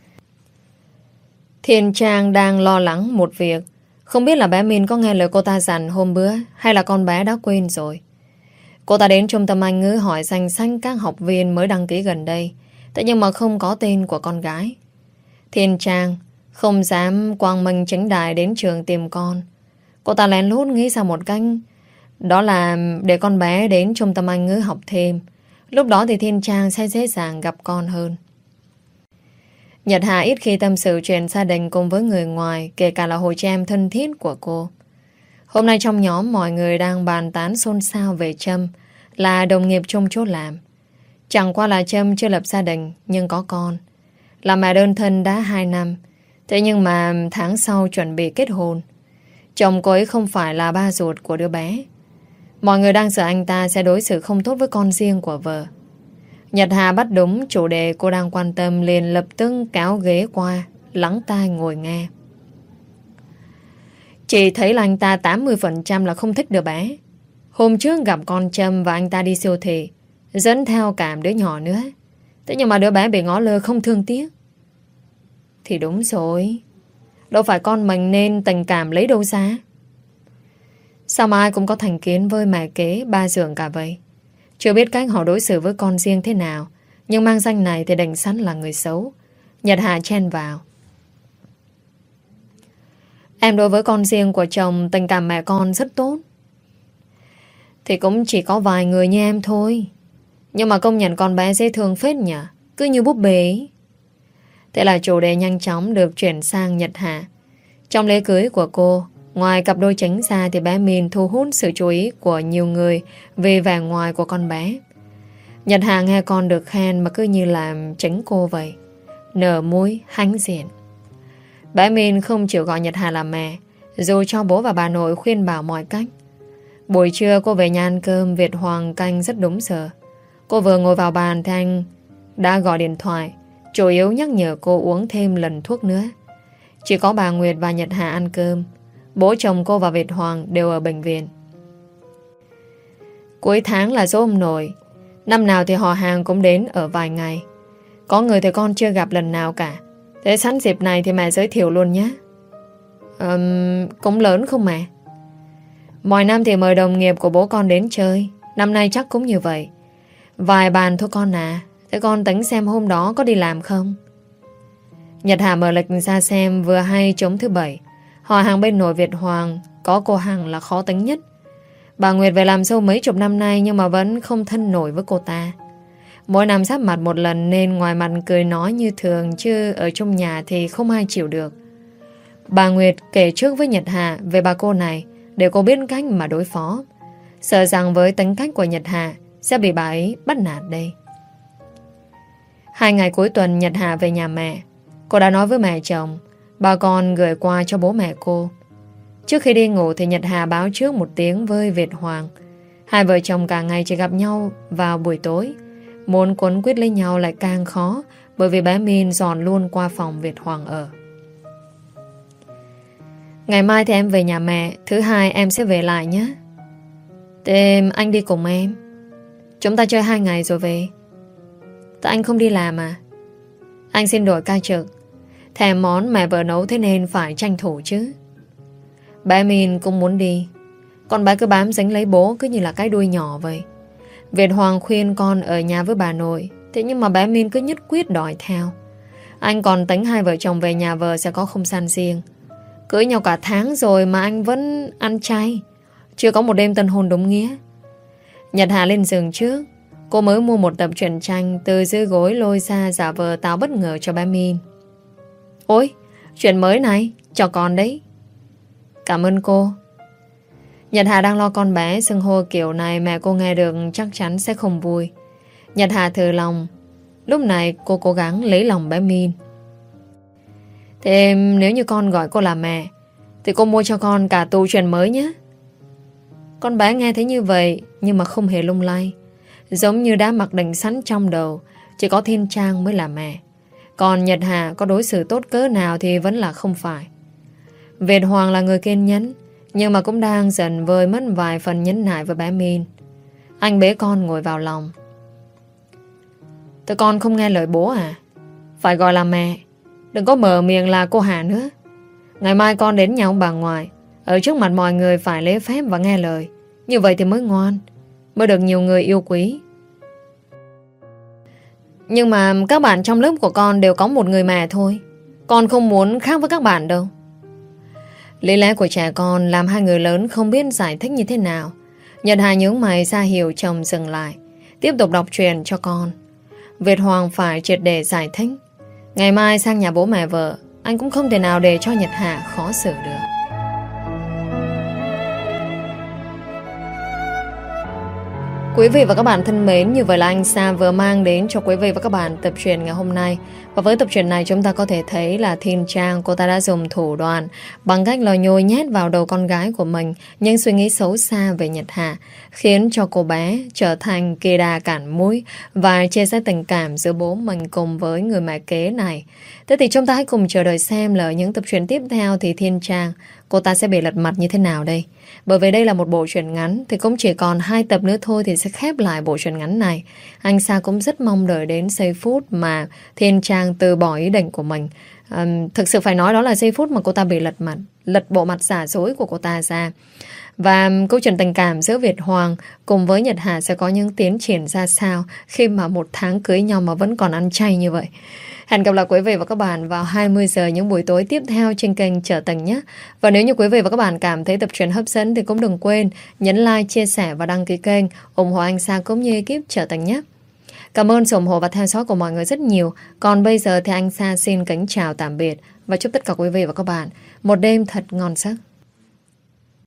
Thiên Trang đang lo lắng một việc. Không biết là bé Min có nghe lời cô ta dặn hôm bữa hay là con bé đã quên rồi. Cô ta đến trung tâm Anh ngữ hỏi danh sách các học viên mới đăng ký gần đây. Thế nhưng mà không có tên của con gái. Thiên Trang không dám quang minh chính đại đến trường tìm con. Cô ta lén lút nghĩ ra một cách. Đó là để con bé đến trung tâm Anh ngữ học thêm. Lúc đó thì Thiên Trang sẽ dễ dàng gặp con hơn. Nhật Hà ít khi tâm sự chuyện gia đình cùng với người ngoài, kể cả là hồi trẻ em thân thiết của cô. Hôm nay trong nhóm mọi người đang bàn tán xôn xao về Trâm, là đồng nghiệp chung chỗ làm. Chẳng qua là Trâm chưa lập gia đình nhưng có con. Là mẹ đơn thân đã hai năm. Thế nhưng mà tháng sau chuẩn bị kết hôn. Chồng cô ấy không phải là ba ruột của đứa bé. Mọi người đang sợ anh ta sẽ đối xử không tốt với con riêng của vợ. Nhật Hà bắt đúng chủ đề cô đang quan tâm, liền lập tức kéo ghế qua, lắng tai ngồi nghe. Chị thấy là anh ta tám mươi phần trăm là không thích đứa bé. Hôm trước gặp con Trâm và anh ta đi siêu thị, dẫn theo cả đứa nhỏ nữa. Thế nhưng mà đứa bé bị ngó lơ không thương tiếc. Thì đúng rồi. Đâu phải con mình nên tình cảm lấy đâu ra. Sao mà ai cũng có thành kiến với mẹ kế ba giường cả vậy? Chưa biết cách họ đối xử với con riêng thế nào, nhưng mang danh này thì định sẵn là người xấu. Nhật Hà chen vào. Em đối với con riêng của chồng, tình cảm mẹ con rất tốt. Thì cũng chỉ có vài người như em thôi. Nhưng mà công nhận con bé dễ thương phết nhỉ, cứ như búp bê ấy. Thế là chủ đề nhanh chóng được chuyển sang Nhật Hà. Trong lễ cưới của cô, ngoài cặp đôi chính ra thì bé Min thu hút sự chú ý của nhiều người về vẻ ngoài của con bé. Nhật Hà nghe con được khen mà cứ như làm chính cô vậy. Nở mũi, hãnh diện. Bé Min không chịu gọi Nhật Hà là mẹ, dù cho bố và bà nội khuyên bảo mọi cách. Buổi trưa cô về nhà ăn cơm, Việt Hoàng canh rất đúng giờ. Cô vừa ngồi vào bàn thì anh đã gọi điện thoại, chủ yếu nhắc nhở cô uống thêm lần thuốc nữa. Chỉ có bà Nguyệt và Nhật Hà ăn cơm. Bố chồng cô và Việt Hoàng đều ở bệnh viện. Cuối tháng là dỗ ông nội. Năm nào thì họ hàng cũng đến ở vài ngày. Có người thì con chưa gặp lần nào cả. Thế sẵn dịp này thì mẹ giới thiệu luôn nhé. um, Cũng lớn không mẹ? Mọi năm thì mời đồng nghiệp của bố con đến chơi. Năm nay chắc cũng như vậy. Vài bàn thôi con à. Thế con tính xem hôm đó có đi làm không? Nhật Hà mở lịch ra xem, vừa hay trống thứ bảy. Họ hàng bên nội Việt Hoàng có cô Hằng là khó tính nhất. Bà Nguyệt về làm dâu mấy chục năm nay nhưng mà vẫn không thân nổi với cô ta. Mỗi năm sắp mặt một lần nên ngoài mặt cười nói như thường, chứ ở trong nhà thì không ai chịu được. Bà Nguyệt kể trước với Nhật Hà về bà cô này để cô biết cách mà đối phó, sợ rằng với tính cách của Nhật Hà sẽ bị bà ấy bắt nạt đây. Hai ngày cuối tuần Nhật Hà về nhà mẹ. Cô đã nói với mẹ chồng, bà con gửi qua cho bố mẹ cô. Trước khi đi ngủ thì Nhật Hà báo trước một tiếng với Việt Hoàng. Hai vợ chồng cả ngày chỉ gặp nhau vào buổi tối. Muốn quấn quýt lấy nhau lại càng khó, bởi vì bé Min dọn luôn qua phòng Việt Hoàng ở. Ngày mai thì em về nhà mẹ, thứ hai em sẽ về lại nhé. Thế anh đi cùng em. Chúng ta chơi hai ngày rồi về. Tại anh không đi làm à? Anh xin đổi ca trực. Thèm món mẹ vợ nấu thế nên phải tranh thủ chứ. Bé Min cũng muốn đi. Con bé cứ bám dính lấy bố cứ như là cái đuôi nhỏ vậy. Việt Hoàng khuyên con ở nhà với bà nội, thế nhưng mà bé Min cứ nhất quyết đòi theo. Anh còn tính hai vợ chồng về nhà vợ sẽ có không gian riêng. Cưới nhau cả tháng rồi mà anh vẫn ăn chay, chưa có một đêm tân hôn đúng nghĩa. Nhật Hà lên giường trước. Cô mới mua một tập truyện tranh từ dưới gối lôi ra giả vờ tạo bất ngờ cho bé Min. Ôi, chuyện mới này, cho con đấy. Cảm ơn cô. Nhật Hà đang lo con bé, xưng hô kiểu này mẹ cô nghe được chắc chắn sẽ không vui. Nhật Hà thử lòng. Lúc này cô cố gắng lấy lòng bé Min. Thế nếu như con gọi cô là mẹ thì cô mua cho con cả tủ truyện mới nhé. Con bé nghe thấy như vậy nhưng mà không hề lung lay, giống như đã mặc định sẵn trong đầu chỉ có Thiên Trang mới là mẹ. Còn Nhật Hà có đối xử tốt cỡ nào thì vẫn là không phải. Việt Hoàng là người kiên nhẫn, nhưng mà cũng đang dần vơi mất vài phần nhẫn nại với bé Min. Anh bế con ngồi vào lòng. Tụi con không nghe lời bố à? Phải gọi là mẹ, đừng có mở miệng là cô Hà nữa. Ngày mai con đến nhà ông bà ngoại, ở trước mặt mọi người phải lễ phép và nghe lời. Như vậy thì mới ngoan, mới được nhiều người yêu quý. Nhưng mà các bạn trong lớp của con đều có một người mẹ thôi. Con không muốn khác với các bạn đâu. Lý lẽ của trẻ con làm hai người lớn không biết giải thích như thế nào. Nhật Hà nhướng mày ra hiểu chồng dừng lại, tiếp tục đọc truyện cho con. Việt Hoàng phải triệt để giải thích. Ngày mai sang nhà bố mẹ vợ, anh cũng không thể nào để cho Nhật Hà khó xử được. Quý vị và các bạn thân mến, như vậy là anh Sa vừa mang đến cho quý vị và các bạn tập truyện ngày hôm nay. Và với tập truyện này chúng ta có thể thấy là Thiên Trang cô ta đã dùng thủ đoạn bằng cách là nhồi nhét vào đầu con gái của mình những suy nghĩ xấu xa về Nhật Hà, khiến cho cô bé trở thành kỳ đà cản mũi và chia sẻ tình cảm giữa bố mình cùng với người mẹ kế này. Thế thì chúng ta hãy cùng chờ đợi xem là những tập truyện tiếp theo thì Thiên Trang cô ta sẽ bị lật mặt như thế nào đây. Bởi vì đây là một bộ truyện ngắn thì cũng chỉ còn hai tập nữa thôi thì sẽ khép lại bộ truyện ngắn này. Anh Sa cũng rất mong đợi đến giây phút mà Thiên Trang từ bỏ ý định của mình. à, Thực sự phải nói đó là giây phút mà cô ta bị lật mặt, lật bộ mặt giả dối của cô ta ra. Và câu chuyện tình cảm giữa Việt Hoàng cùng với Nhật Hà sẽ có những tiến triển ra sao khi mà một tháng cưới nhau mà vẫn còn ăn chay như vậy. Hẹn gặp lại quý vị và các bạn vào hai mươi giờ những buổi tối tiếp theo trên kênh Trở Tình nhé. Và nếu như quý vị và các bạn cảm thấy tập truyện hấp dẫn thì cũng đừng quên nhấn like, chia sẻ và đăng ký kênh ủng hộ anh Sa cũng như ekip Trở Tình nhé. Cảm ơn sự ủng hộ và theo dõi của mọi người rất nhiều. Còn bây giờ thì anh Sa xin kính chào tạm biệt và chúc tất cả quý vị và các bạn một đêm thật ngon giấc.